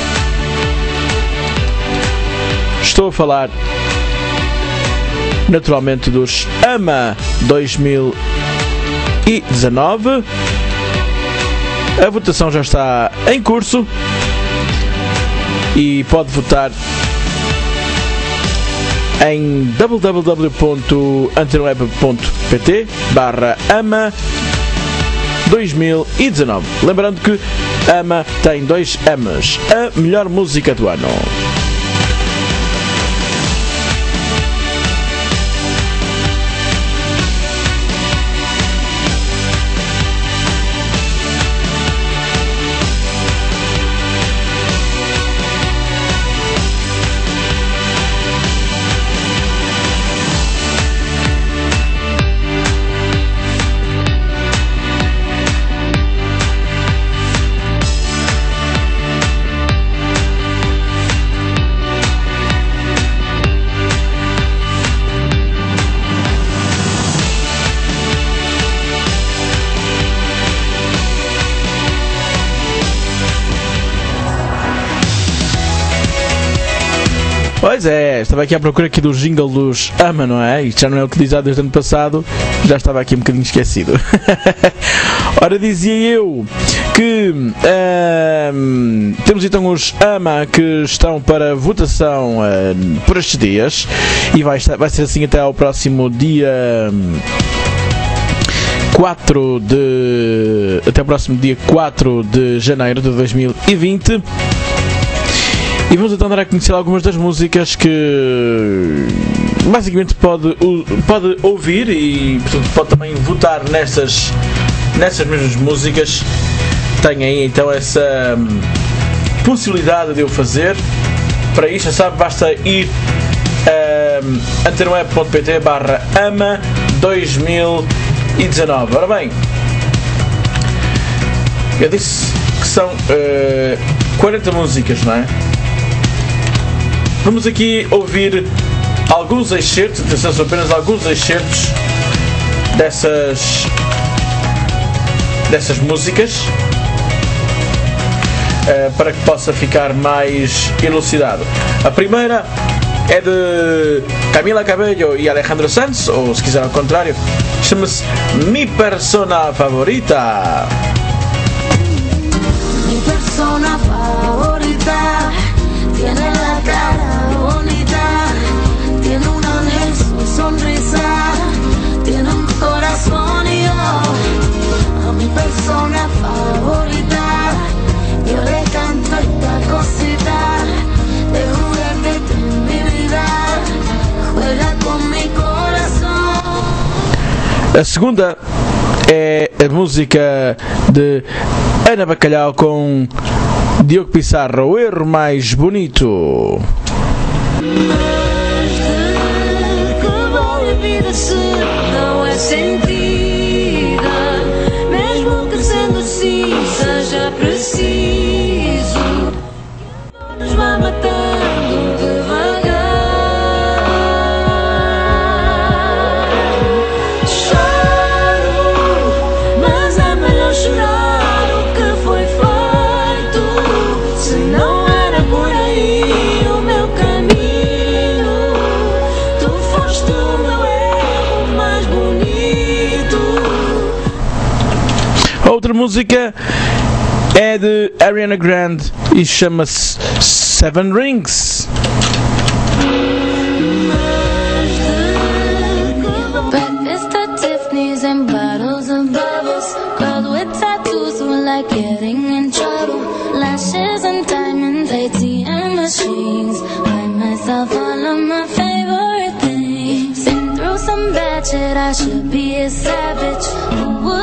Estou a falar naturalmente dos AMA dois mil e dezanove. A votação já está em curso e pode votar em w w w ponto antenaweb ponto p t barra ama dois mil e dezanove. Lembrando que AMA tem dois Amas, a melhor música do ano. Pois é, estava aqui à procura aqui do jingle dos AMA, não é? Isto já não é utilizado desde o ano passado, já estava aqui um bocadinho esquecido. Ora, dizia eu que hum, temos então os AMA que estão para votação hum, por estes dias e vai, estar, vai ser assim até ao próximo dia hum, quatro de até o próximo dia quatro de janeiro de dois mil e vinte. E vamos então dar a conhecer algumas das músicas que basicamente pode, pode ouvir e portanto, pode também votar nessas, nessas mesmas músicas. Tem aí então essa hum, possibilidade de eu fazer. Para isto, já sabe, basta ir a um, antenaweb ponto p t barra ama dois mil e dezanove. Ora bem, eu disse que são uh, quarenta músicas, não é? Vamos aqui ouvir alguns excertos, atenção, são apenas alguns excertos dessas, dessas músicas uh, para que possa ficar mais elucidado. A primeira é de Camila Cabello e Alejandro Sanz, ou se quiser ao contrário, chama-se Mi Persona Favorita. Mi persona favorita tiene la cara bonita, tiene un ángel, su sonrisa, tiene un corazón y yo, a mi persona favorita, yo le canto esta cosita, de juguete en mi vida, juega con mi corazón. A segunda é a música de Ana Bacalhau com Diogo Pissarro, O Erro Mais Bonito. Mas de que vale a vida se não é sentida, mesmo que sendo assim seja preciso, nos vá matando devagar. Choro, mas é melhor chorar o que foi feito. Se não era por aí o meu caminho, tu foste o meu erro mais bonito. Outra música é de Ariana Grande e chama-se Seven Rings. Breakfast at Tiffany's and bottles of bubbles. Girls with tattoos who like getting in trouble. Lashes and diamonds, A T M machines. Buy myself all of my favorite things. Seen through some bad shit, I should be a savage. Who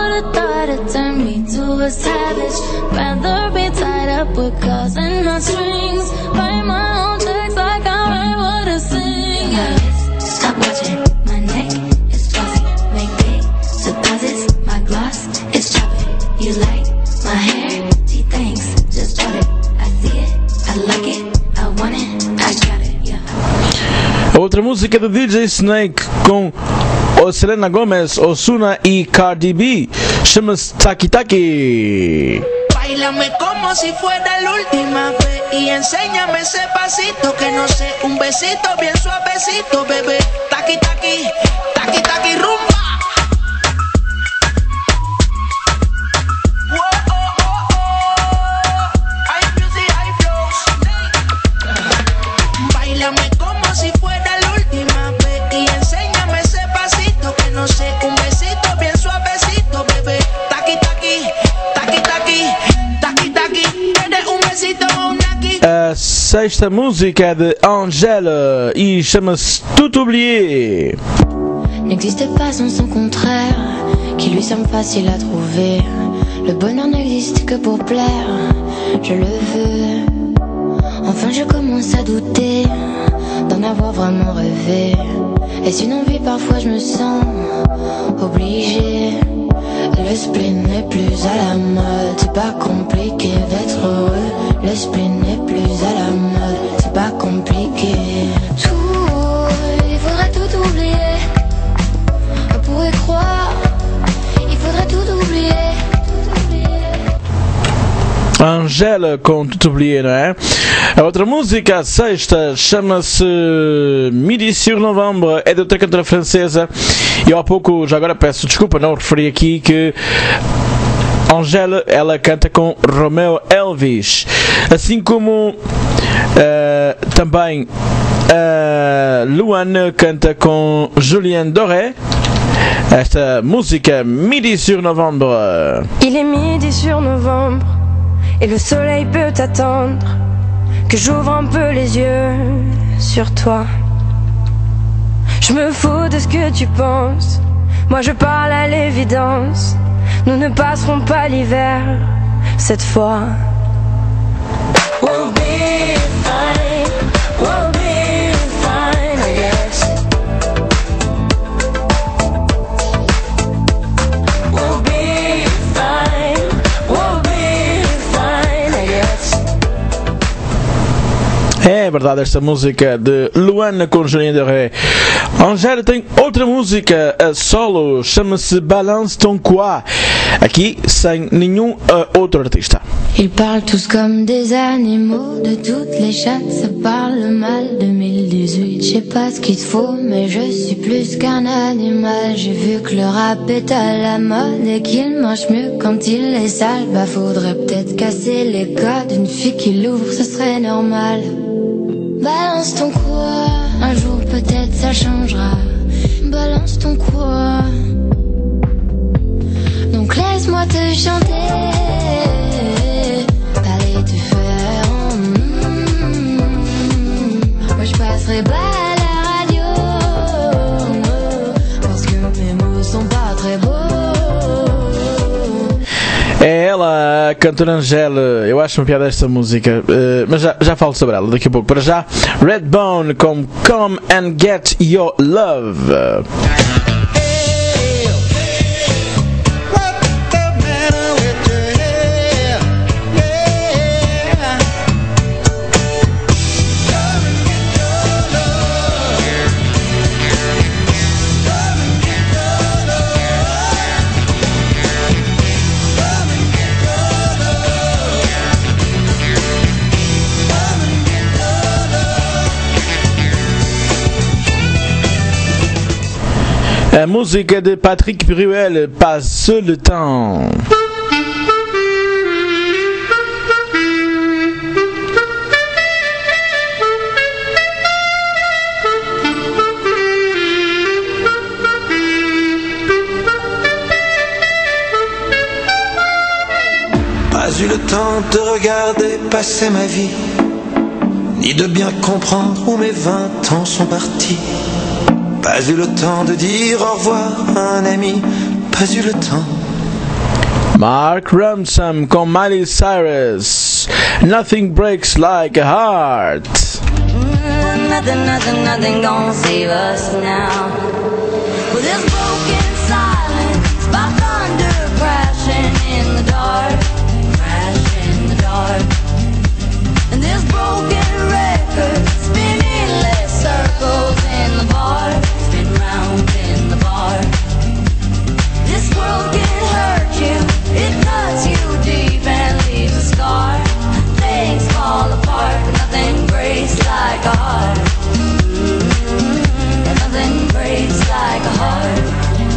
a savage. Rather be tied up with calls and not strings. Write my own checks like I write what I sing. Stop watching, my neck is flossy. Make big deposits, my gloss is chopping. You like my hair? Gee, thanks, just bought it. I see it, I like it, I want it, I got it, yeah. A outra música do D J Snake com o Selena Gomez, Ozuna e Cardi B chama-se Taki Taki. Báilame como si fuera la última vez y enséñame ese pasito que no sé, un besito bien suavecito, bebé. Taki taki, taki taki rumba. Báilame como si fuera la última vez y enséñame ese pasito que no sé, un besito bien suavecito, bebé. Taki taki, taki taki, taki taki, eres un besito o un naki. A sexta música é de Angèle e chama-se Tout Oublié. N'existe pas sans son contraire, qui lui semble facile à trouver. Le bonheur n'existe que pour plaire, je le veux. Enfin je commence à douter d'en avoir vraiment rêvé. Est-ce une envie? Parfois je me sens obligée. Le spleen n'est plus à la mode, c'est pas compliqué d'être heureux. Le spleen n'est plus à la mode, c'est pas compliqué. Tout, il faudrait tout oublier. On pourrait croire, il faudrait tout oublier. Angèle com Tout Oublié, não é? A outra música, a sexta, chama-se Midi sur Novembre, é de outra cantora francesa. E eu há pouco, já agora peço desculpa, não referi aqui que Angèle, ela canta com Romeo Elvis, assim como uh, também uh, Luan canta com Julien Doré. Esta música, Midi sur Novembre. Il est midi sur novembre et le soleil peut attendre que j'ouvre un peu les yeux sur toi. Je me fous de ce que tu penses, moi je parle à l'évidence. Nous ne passerons pas l'hiver cette fois. We'll be fine, we'll be fine, I guess. We'll be fine, we'll be fine, I guess. É verdade, esta música de Luana com Julien Doré. Angèle tem outra música a solo, chama-se Balance ton quoi, aqui sem nenhum uh, outro artista. Ils parlent tous comme des animaux, de toutes les chattes, ça parle mal. deux mille dix-huit, je sais pas ce qu'il te faut, mais je suis plus qu'un animal. J'ai vu que le rap est à la mode et qu'il mange mieux quand il est sale. Bah faudrait peut-être casser les codes, une fille qui l'ouvre, ce serait normal. Balance ton quoi, un jour peut-être ça changera. Balance ton quoi, donc laisse-moi te chanter. Parler te faire, mmh, moi je passerai pas à la radio, parce que mes mots sont pas très beaux. É ela, a cantora Angèle. Eu acho uma piada esta música, uh, mas já, já falo sobre ela daqui a pouco. Para já, Redbone com Come and Get Your Love. A música de Patrick Bruel, Passe le temps. Pas eu le temps de regarder passer ma vie, ni de bien comprendre où mes vingt ans sont partis. Pas eu le temps de dire au revoir à un ami, pas eu le temps. Mark Ronson com Miley Cyrus. Nothing breaks like a heart. Mm, nothing, nothing, nothing gonna save us now. With this broken silence, by thunder crashing in the dark, crash in the dark. And this broken record spinning less circles in the bar, spin round in the bar. This world can hurt you, it cuts you deep and leaves a scar. Things fall apart, but nothing breaks like a heart. Mm-hmm. And nothing breaks like a heart.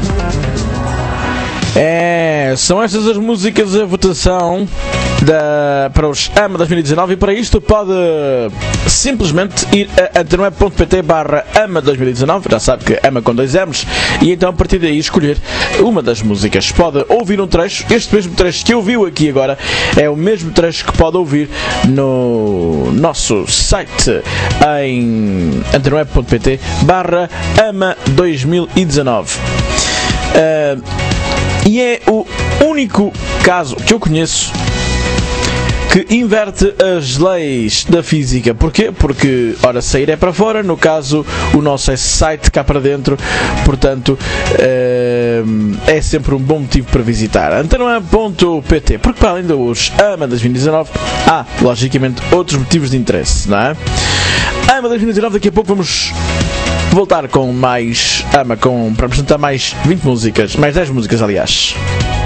É, são estas as músicas da votação da, para os AMA dois mil e dezanove, e para isto pode simplesmente ir a antenaweb.pt barra AMA dois mil e dezanove, já sabe que AMA com dois M's, e então a partir daí escolher uma das músicas. Pode ouvir um trecho, este mesmo trecho que ouviu aqui agora é o mesmo trecho que pode ouvir no nosso site em antenaweb.pt barra AMA dois mil e dezanove. Uh, E é o único caso que eu conheço que inverte as leis da física. Porquê? Porque, ora, sair é para fora, no caso, o nosso é site cá para dentro, portanto, é sempre um bom motivo para visitar antenaweb.pt, porque para além dos AMA dois mil e dezanove, há, logicamente, outros motivos de interesse, não é? AMA dois mil e dezanove, daqui a pouco vamos voltar com mais AMA, com, para apresentar mais vinte músicas, mais dez músicas, aliás.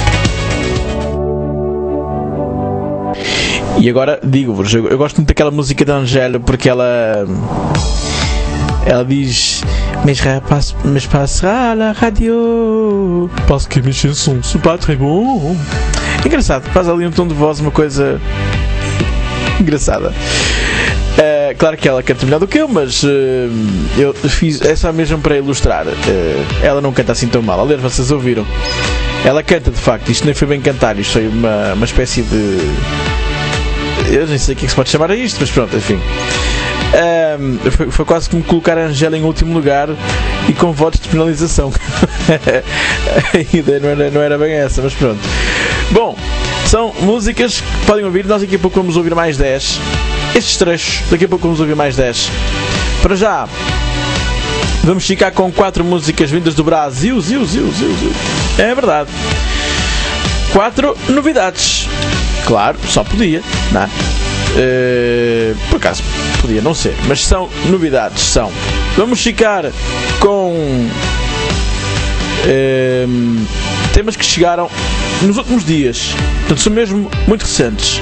E agora, digo-vos, eu, eu gosto muito daquela música da Angèle, porque ela ela diz: Mas rapaz, mas passera la radio parce que mes chansons sont pas très bons. Engraçado, faz ali um tom de voz, uma coisa engraçada. Uh, claro que ela canta melhor do que eu, mas uh, eu fiz essa mesmo para ilustrar. Uh, ela não canta assim tão mal. Aliás, vocês ouviram. Ela canta de facto. Isto nem foi bem cantar, isto foi uma, uma espécie de. Eu nem sei o que é que se pode chamar a isto, mas pronto, enfim. Um, foi, foi quase como colocar a Angèle em último lugar e com votos de penalização. A ideia não era, não era bem essa, mas pronto. Bom, são músicas que podem ouvir. Nós daqui a pouco vamos ouvir mais dez. Estes trechos, daqui a pouco vamos ouvir mais dez. Para já, vamos ficar com quatro músicas vindas do Brasil. Ziu, ziu, ziu, ziu. É verdade. Quatro novidades. Claro, só podia, não é? Uh, por acaso, podia não ser, mas são novidades, são. Vamos ficar com uh, temas que chegaram nos últimos dias. Portanto, são mesmo muito recentes.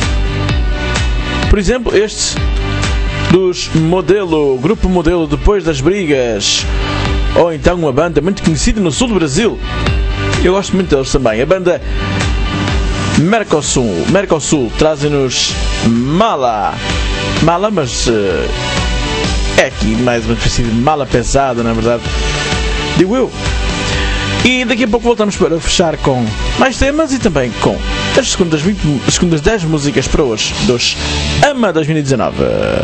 Por exemplo, este dos Modelo, Grupo Modelo, Depois das Brigas, ou então uma banda muito conhecida no sul do Brasil. Eu gosto muito deles também. A banda Mercosul, Mercosul trazem-nos Mala. Mala, mas uh, é aqui mais uma espécie de mala pesada, na verdade. Digo eu. E daqui a pouco voltamos para fechar com mais temas e também com as segundas, vinte, as segundas dez músicas para hoje dos AMA dois mil e dezanove.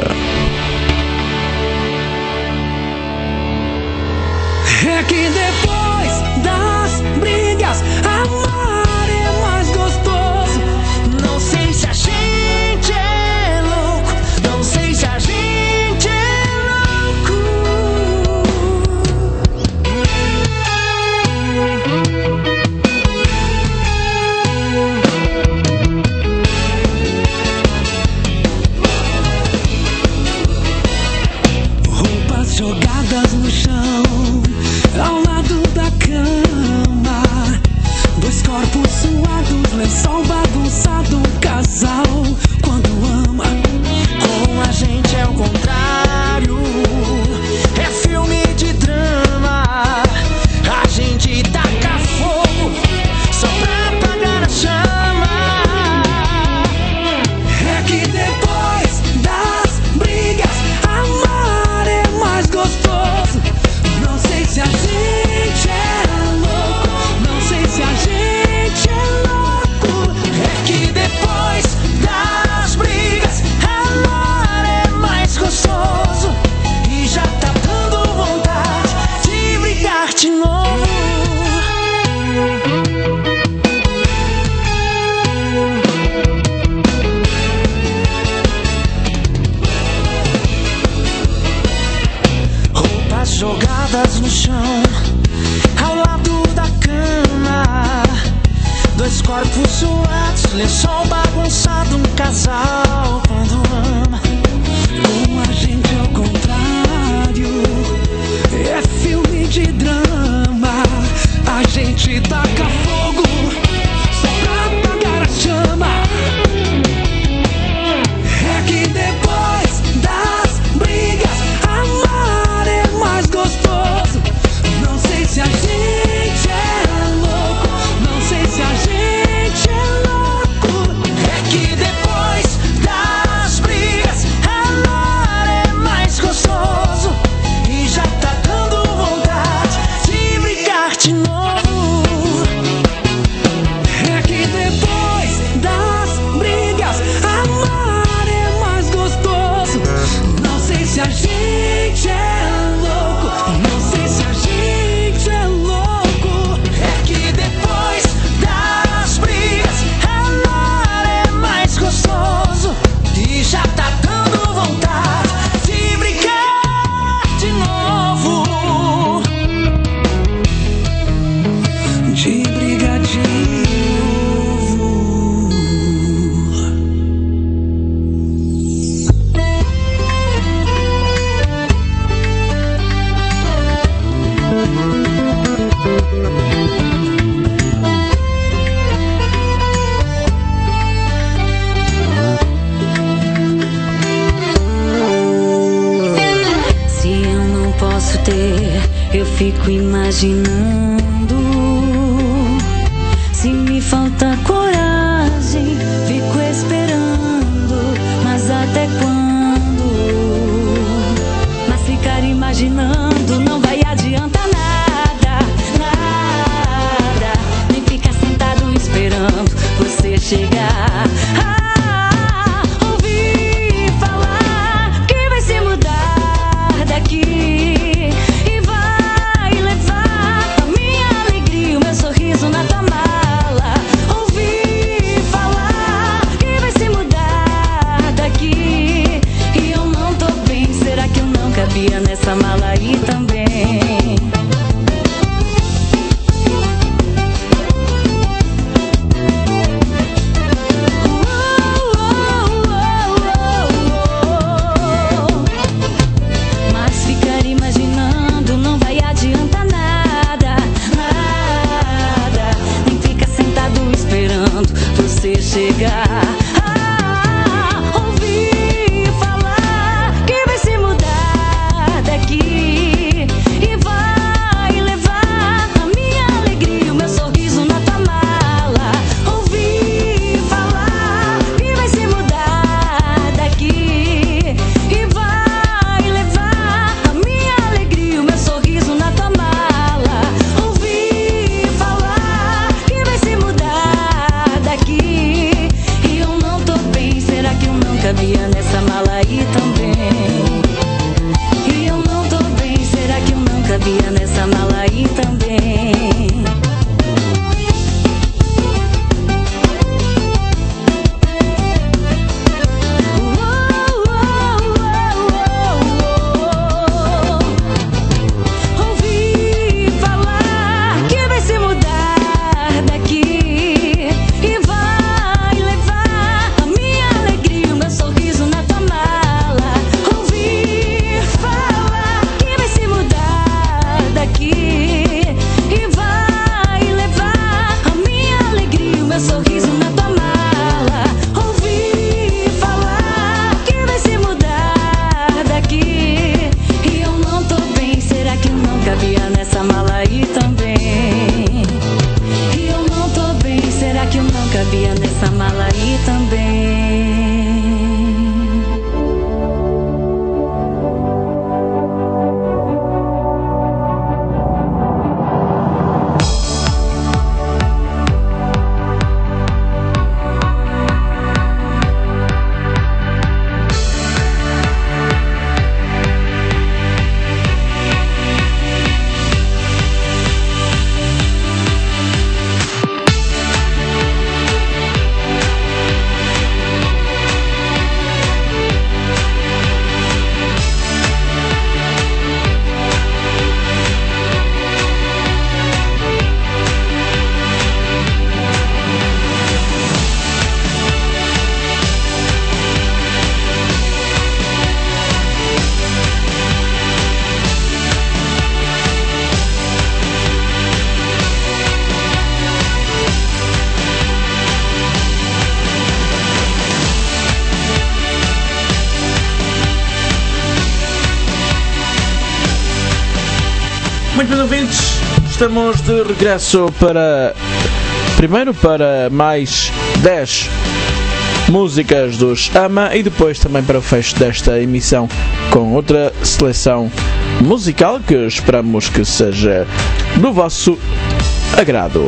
É que depois das brigas, amar é mais gostoso. Não sei se a gente é louco, não sei se a gente é louco. Roupas jogadas no chão, ao lado da cama, dois corpos suados, lençol bagunçado, casal quando ama. Com a gente é o contrário, é filme de drama. A gente taca fogo só pra apagar a chama. É que depois das brigas, amar é mais gostoso. Não sei se a gente é louco, não sei se a gente é louco. É que depois no chão, ao lado da cama. Dois corpos suados, lençol bagunçado, um casal quando ama. Com a gente ao contrário, é filme de drama. A gente taca fogo só pra apagar a chama. É que depois das brigas amar é mais gostoso. Não sei se a gente é louco, não sei se a gente é louco. É que depois das brigas amar é mais gostoso. E já tá dando vontade de brigar de novo. É que depois das brigas amar é mais gostoso. Não sei se a gente é louco, não sei se a gente é louco. É que depois das brigas amar é mais gostoso. E já tá dando vontade de brigar de novo. De brigar de novo. Se eu não posso ter, eu fico imaginando. Se me falta coragem, fico esperando. Mas até quando? Mas ficar imaginando não vai adiantar nada, nada. Nem ficar sentado esperando você chegar. Ah, ouvi falar que vai se mudar daqui e vai levar a minha alegria, o meu sorriso na tua mala. Ouvi falar que vai se mudar daqui e eu não tô bem. Será que eu não cabia nessa mala aí também? Mas ficar imaginando não vai adiantar nada, nada. Nem ficar sentado esperando você chegar. Ah, ouvi falar que vai se mudar daqui e vai levar a minha alegria, o meu sorriso na tua mala. Ouvi falar que vai se mudar daqui e vai levar a minha alegria, o meu sorriso na tua mala. Ouvi falar que vai se mudar daqui e eu não tô bem. Será que eu não cabia nessa mala aí também? E eu não tô bem. Será que eu não cabia nessa mala aí também? Ouvi falar que vai se mudar daqui e vai levar a minha alegria, o meu sorriso na tua mala. Ouvi falar que vai se mudar daqui e vai levar a minha alegria, o meu sorriso na tua mala. Ouvi falar que vai se mudar daqui e eu não tô bem. Será que eu não cabia nessa mala aí também? E eu não tô bem. Será que eu não cabia nessa mala aí também? muito bem, ouvintes, estamos de regresso para, primeiro para mais dez músicas dos AMA e depois também para o fecho desta emissão com outra seleção musical que esperamos que seja do vosso agrado.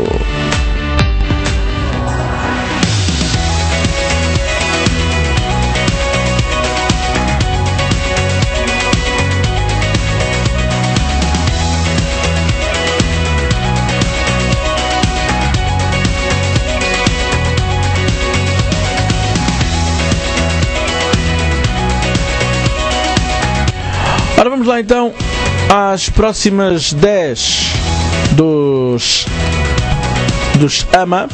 Ora, vamos lá então às próximas dez dos, dos AMA.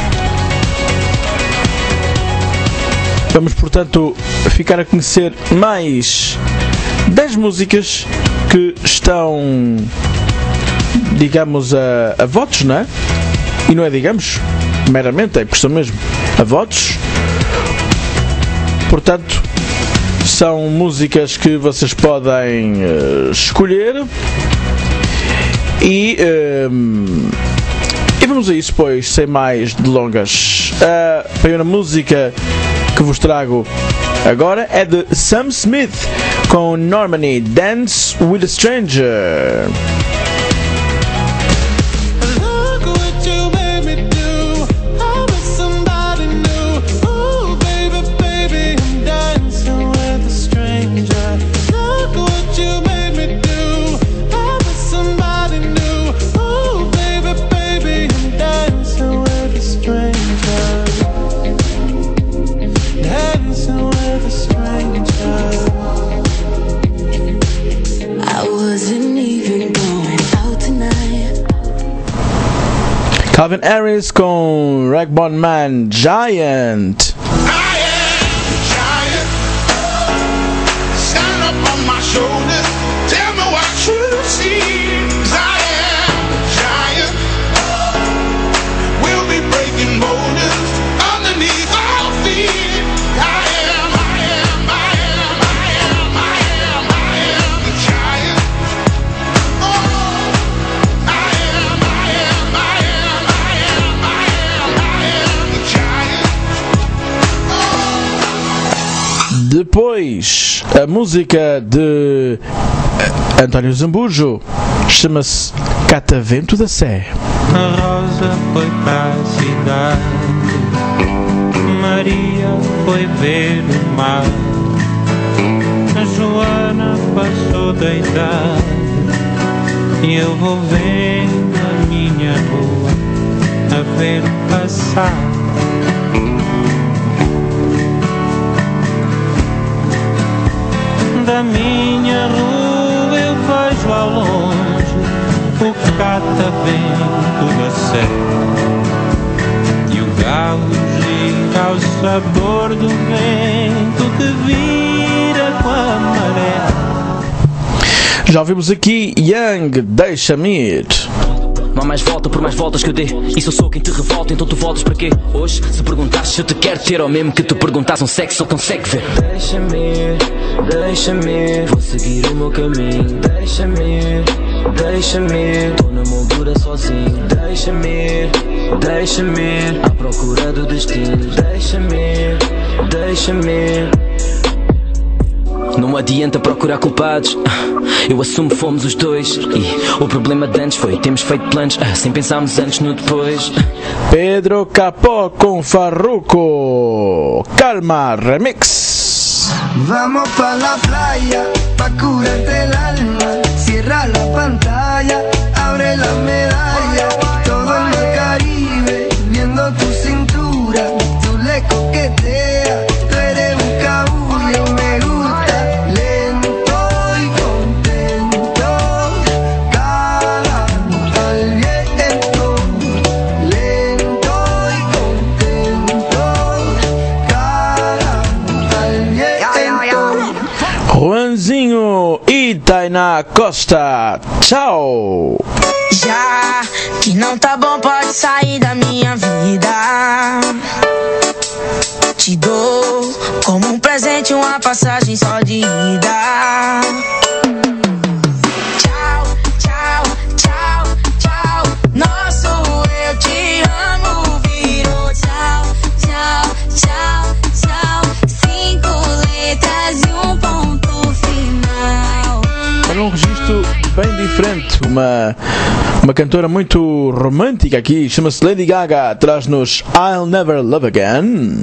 Vamos, portanto, ficar a conhecer mais dez músicas que estão, digamos, a, a votos, não é? E não é, digamos, meramente, é questão mesmo, a votos. Portanto, são músicas que vocês podem uh, escolher e, uh, e vamos a isso, pois, sem mais delongas. A primeira música que vos trago agora é de Sam Smith com Normani, Dance with a Stranger. Calvin Harris com Ragborn Man, Giant. Depois, a música de António Zambujo chama-se Catavento da Sé. A Rosa foi para a cidade, Maria foi ver o mar, a Joana passou da idade e eu vou vendo a minha rua a ver o passar. Da minha rua eu vejo ao longe o catavento da Sé e o galo gira ao sabor do vento que vira com a maré. Já ouvimos aqui Young, Deixa-me Ir. Não há mais volta por mais voltas que eu dê. E se eu sou quem te revolta, então tu voltas para quê? Hoje, se perguntares se eu te quero ter, ou mesmo que tu perguntas um sexo, ele consegue ver. Deixa-me ir, deixa-me ir, vou seguir o meu caminho. Deixa-me ir, deixa-me ir, estou na moldura sozinho. Deixa-me ir, deixa-me ir, à procura do destino. Deixa-me ir, deixa-me ir. Não adianta procurar culpados, eu assumo fomos os dois. E o problema de antes foi temos feito planos sem pensarmos antes no depois. Pedro Capó com Farruko, Calma Remix. Vamos pa la playa, pa curarte el alma. Cierra la pantalla, abre la medalla. Todo en el Caribe, viendo tu cintura. Tú le coqueteas, tú eres un cabullo, me gusta. Juanzinho e Tainá Costa, tchau! Já que não tá bom, pode sair da minha vida. Te dou como um presente uma passagem só de ida. Tchau, tchau, diferente, uma, uma cantora muito romântica aqui, chama-se Lady Gaga, traz-nos I'll Never Love Again.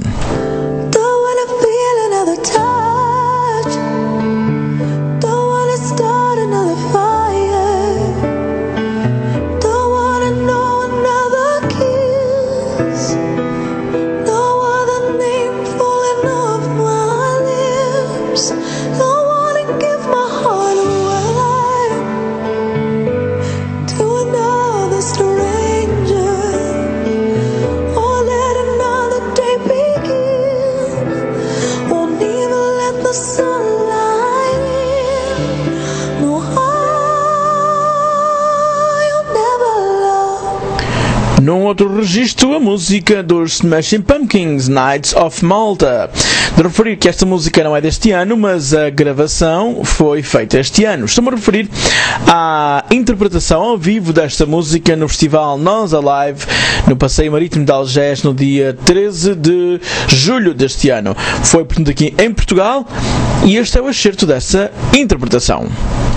Num outro registro, a música dos Smashing Pumpkins, Knights of Malta. De referir que esta música não é deste ano, mas a gravação foi feita este ano. Estou-me a referir à interpretação ao vivo desta música no festival Nós Alive, no Passeio Marítimo de Algés, no dia treze de julho deste ano. Foi, portanto, aqui em Portugal, e este é o excerto dessa interpretação.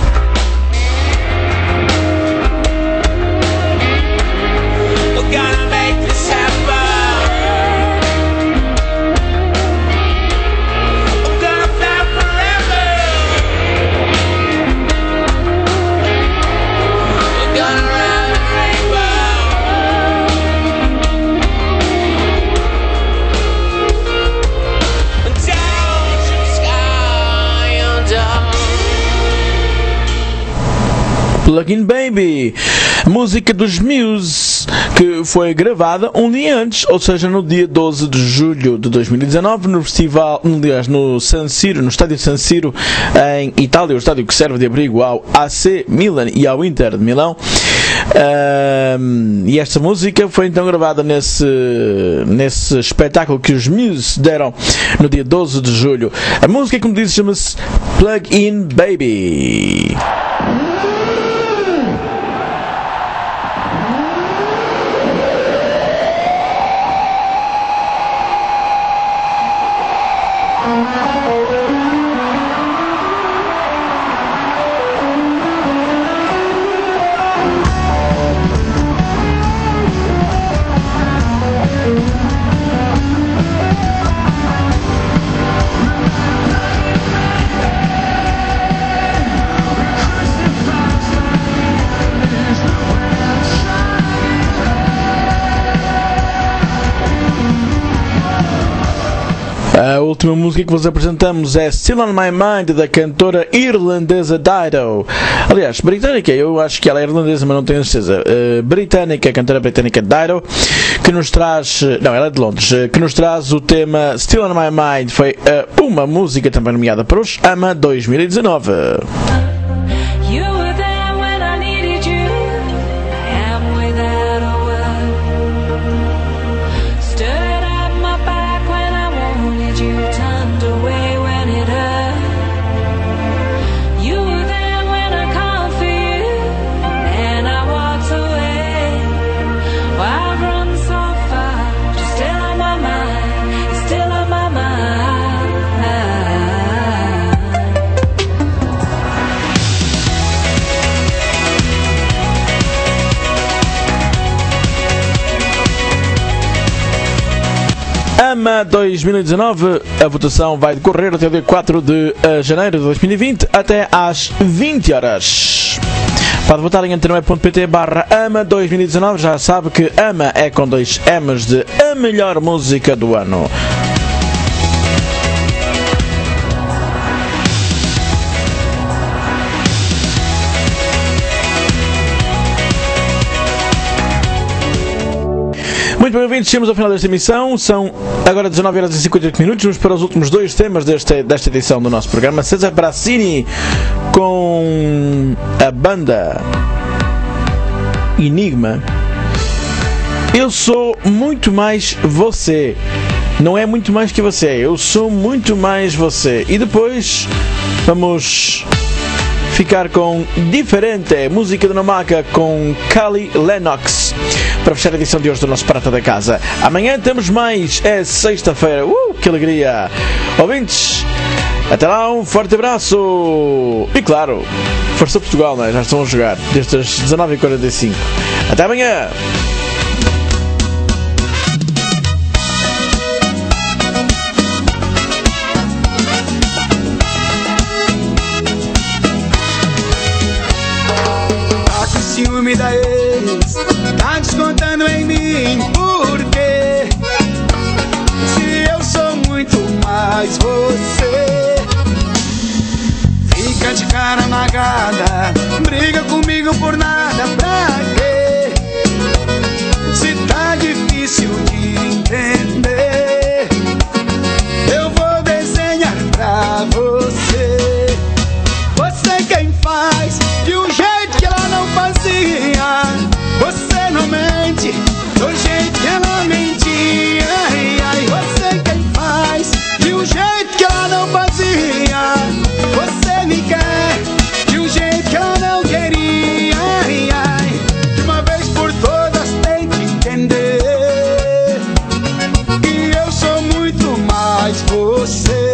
Plug-in Baby, música dos Muse, que foi gravada um dia antes, ou seja, no dia doze de julho de dois mil e dezanove, no festival, aliás, no San Siro, no estádio San Siro, em Itália, o estádio que serve de abrigo ao A C Milan e ao Inter de Milão. Um, e esta música foi então gravada nesse, nesse espetáculo que os Muse deram no dia doze de julho. A música, como disse, chama-se Plug-in Baby. A última música que vos apresentamos é Still on My Mind, da cantora irlandesa Dido. Aliás, britânica, eu acho que ela é irlandesa, mas não tenho certeza. Uh, britânica, a cantora britânica Dido, que nos traz, não, ela é de Londres, uh, que nos traz o tema Still on My Mind. Foi uh, uma música também nomeada para os AMA dois mil e dezanove. AMA dois mil e dezanove, a votação vai decorrer até o dia quatro de janeiro de dois mil e vinte, até às vinte horas. Pode votar em antena ponto pt barra AMA dois mil e dezanove, já sabe que AMA é com dois M's de a melhor música do ano. Muito bem-vindos, chegamos ao final desta emissão. São agora dezenove horas e cinquenta e oito minutos. Vamos para os últimos dois temas desta, desta edição do nosso programa. César Bracini com a banda Enigma. Eu sou muito mais você. Não é muito mais que você. Eu sou muito mais você. E depois vamos ficar com Diferente, música de Namaca com Kylie Lennox, para fechar a edição de hoje do nosso Prata da Casa. Amanhã temos mais, é sexta-feira. Uh, que alegria! Ouvintes, Até lá, um forte abraço! E claro, Força Portugal, não é? Já estão a jogar desde as dezanove e quarenta e cinco. Até amanhã! Ciúme da ex, tá descontando em mim. Por quê? Se eu sou muito mais você. Fica de cara amagada, briga comigo por nada. Pra quê? Se tá difícil de entender, eu vou desenhar pra você. Você quem faz de um jeito que ela não fazia. Você não mente do jeito que ela mentia. Ai, ai, você quem faz de um jeito que ela não fazia. Você me quer de um jeito que ela não queria. Ai, ai, de uma vez por todas tente entender que eu sou muito mais você.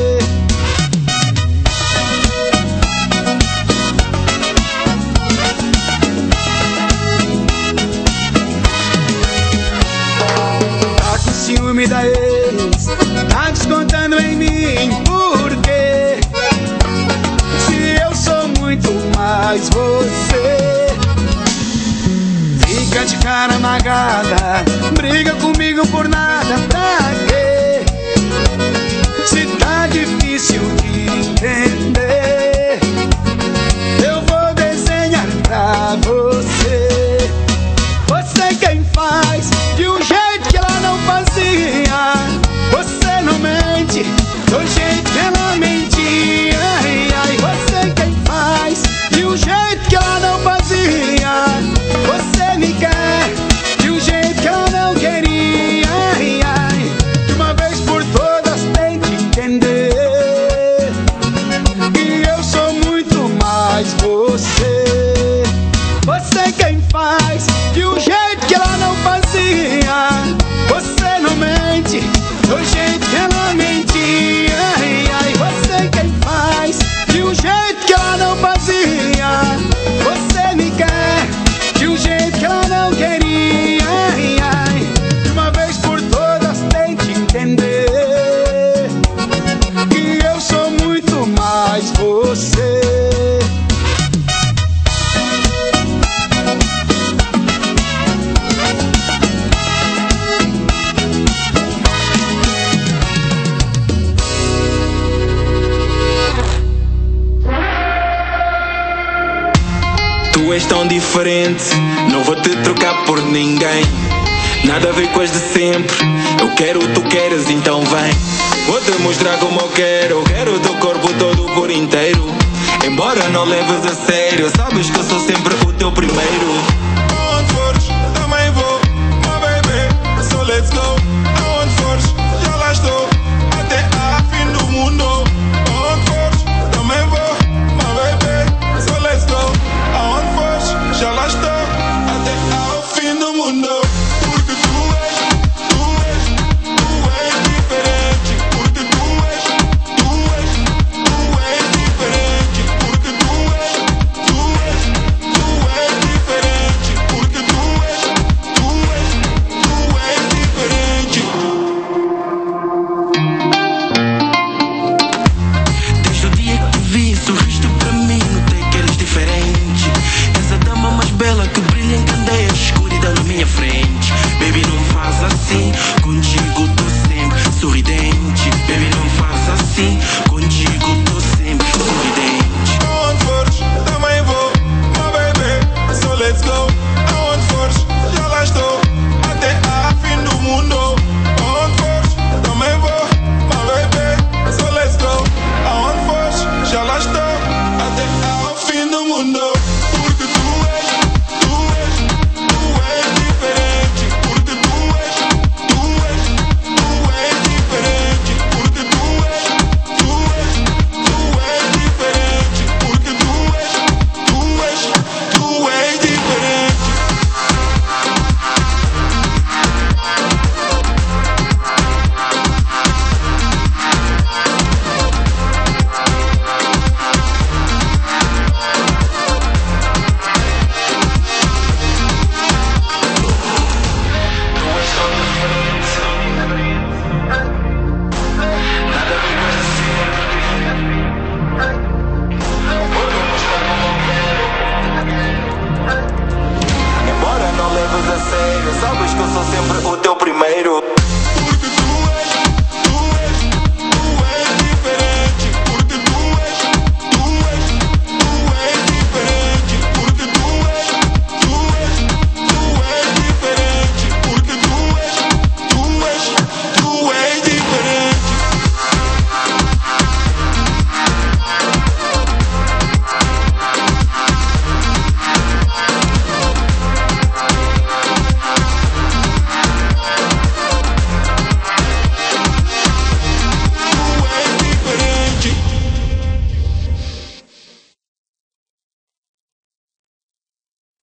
Ciúme da ex, tá descontando em mim. Por quê? Se eu sou muito mais você. Fica de cara amagada, briga comigo por nada. Pra quê? Se tá difícil de entender, eu vou desenhar pra você. Você quem faz de um jeito que ela não fazia. Você não mente do jeito que ela mentia. Ai, ai, você quem faz de um jeito que ela não fazia. Você me quer de um jeito que ela não queria. Ai, ai, de uma vez por todas tente entender que eu sou muito mais você. Você quem faz de um jeito que ela não fazia. Você não mente do jeito que ela mentia. Ai, ai, você quem faz de um jeito que ela não fazia. Você me quer de um jeito que ela não queria. Ai, ai, de uma vez por todas tente entender que eu sou muito mais você. Tu és tão diferente, não vou te trocar por ninguém. Nada a ver com as de sempre. Eu quero, tu queres, então vem. Vou te mostrar como eu quero. Quero o teu corpo todo por inteiro. Embora não leves a sério, sabes que eu sou sempre o teu primeiro.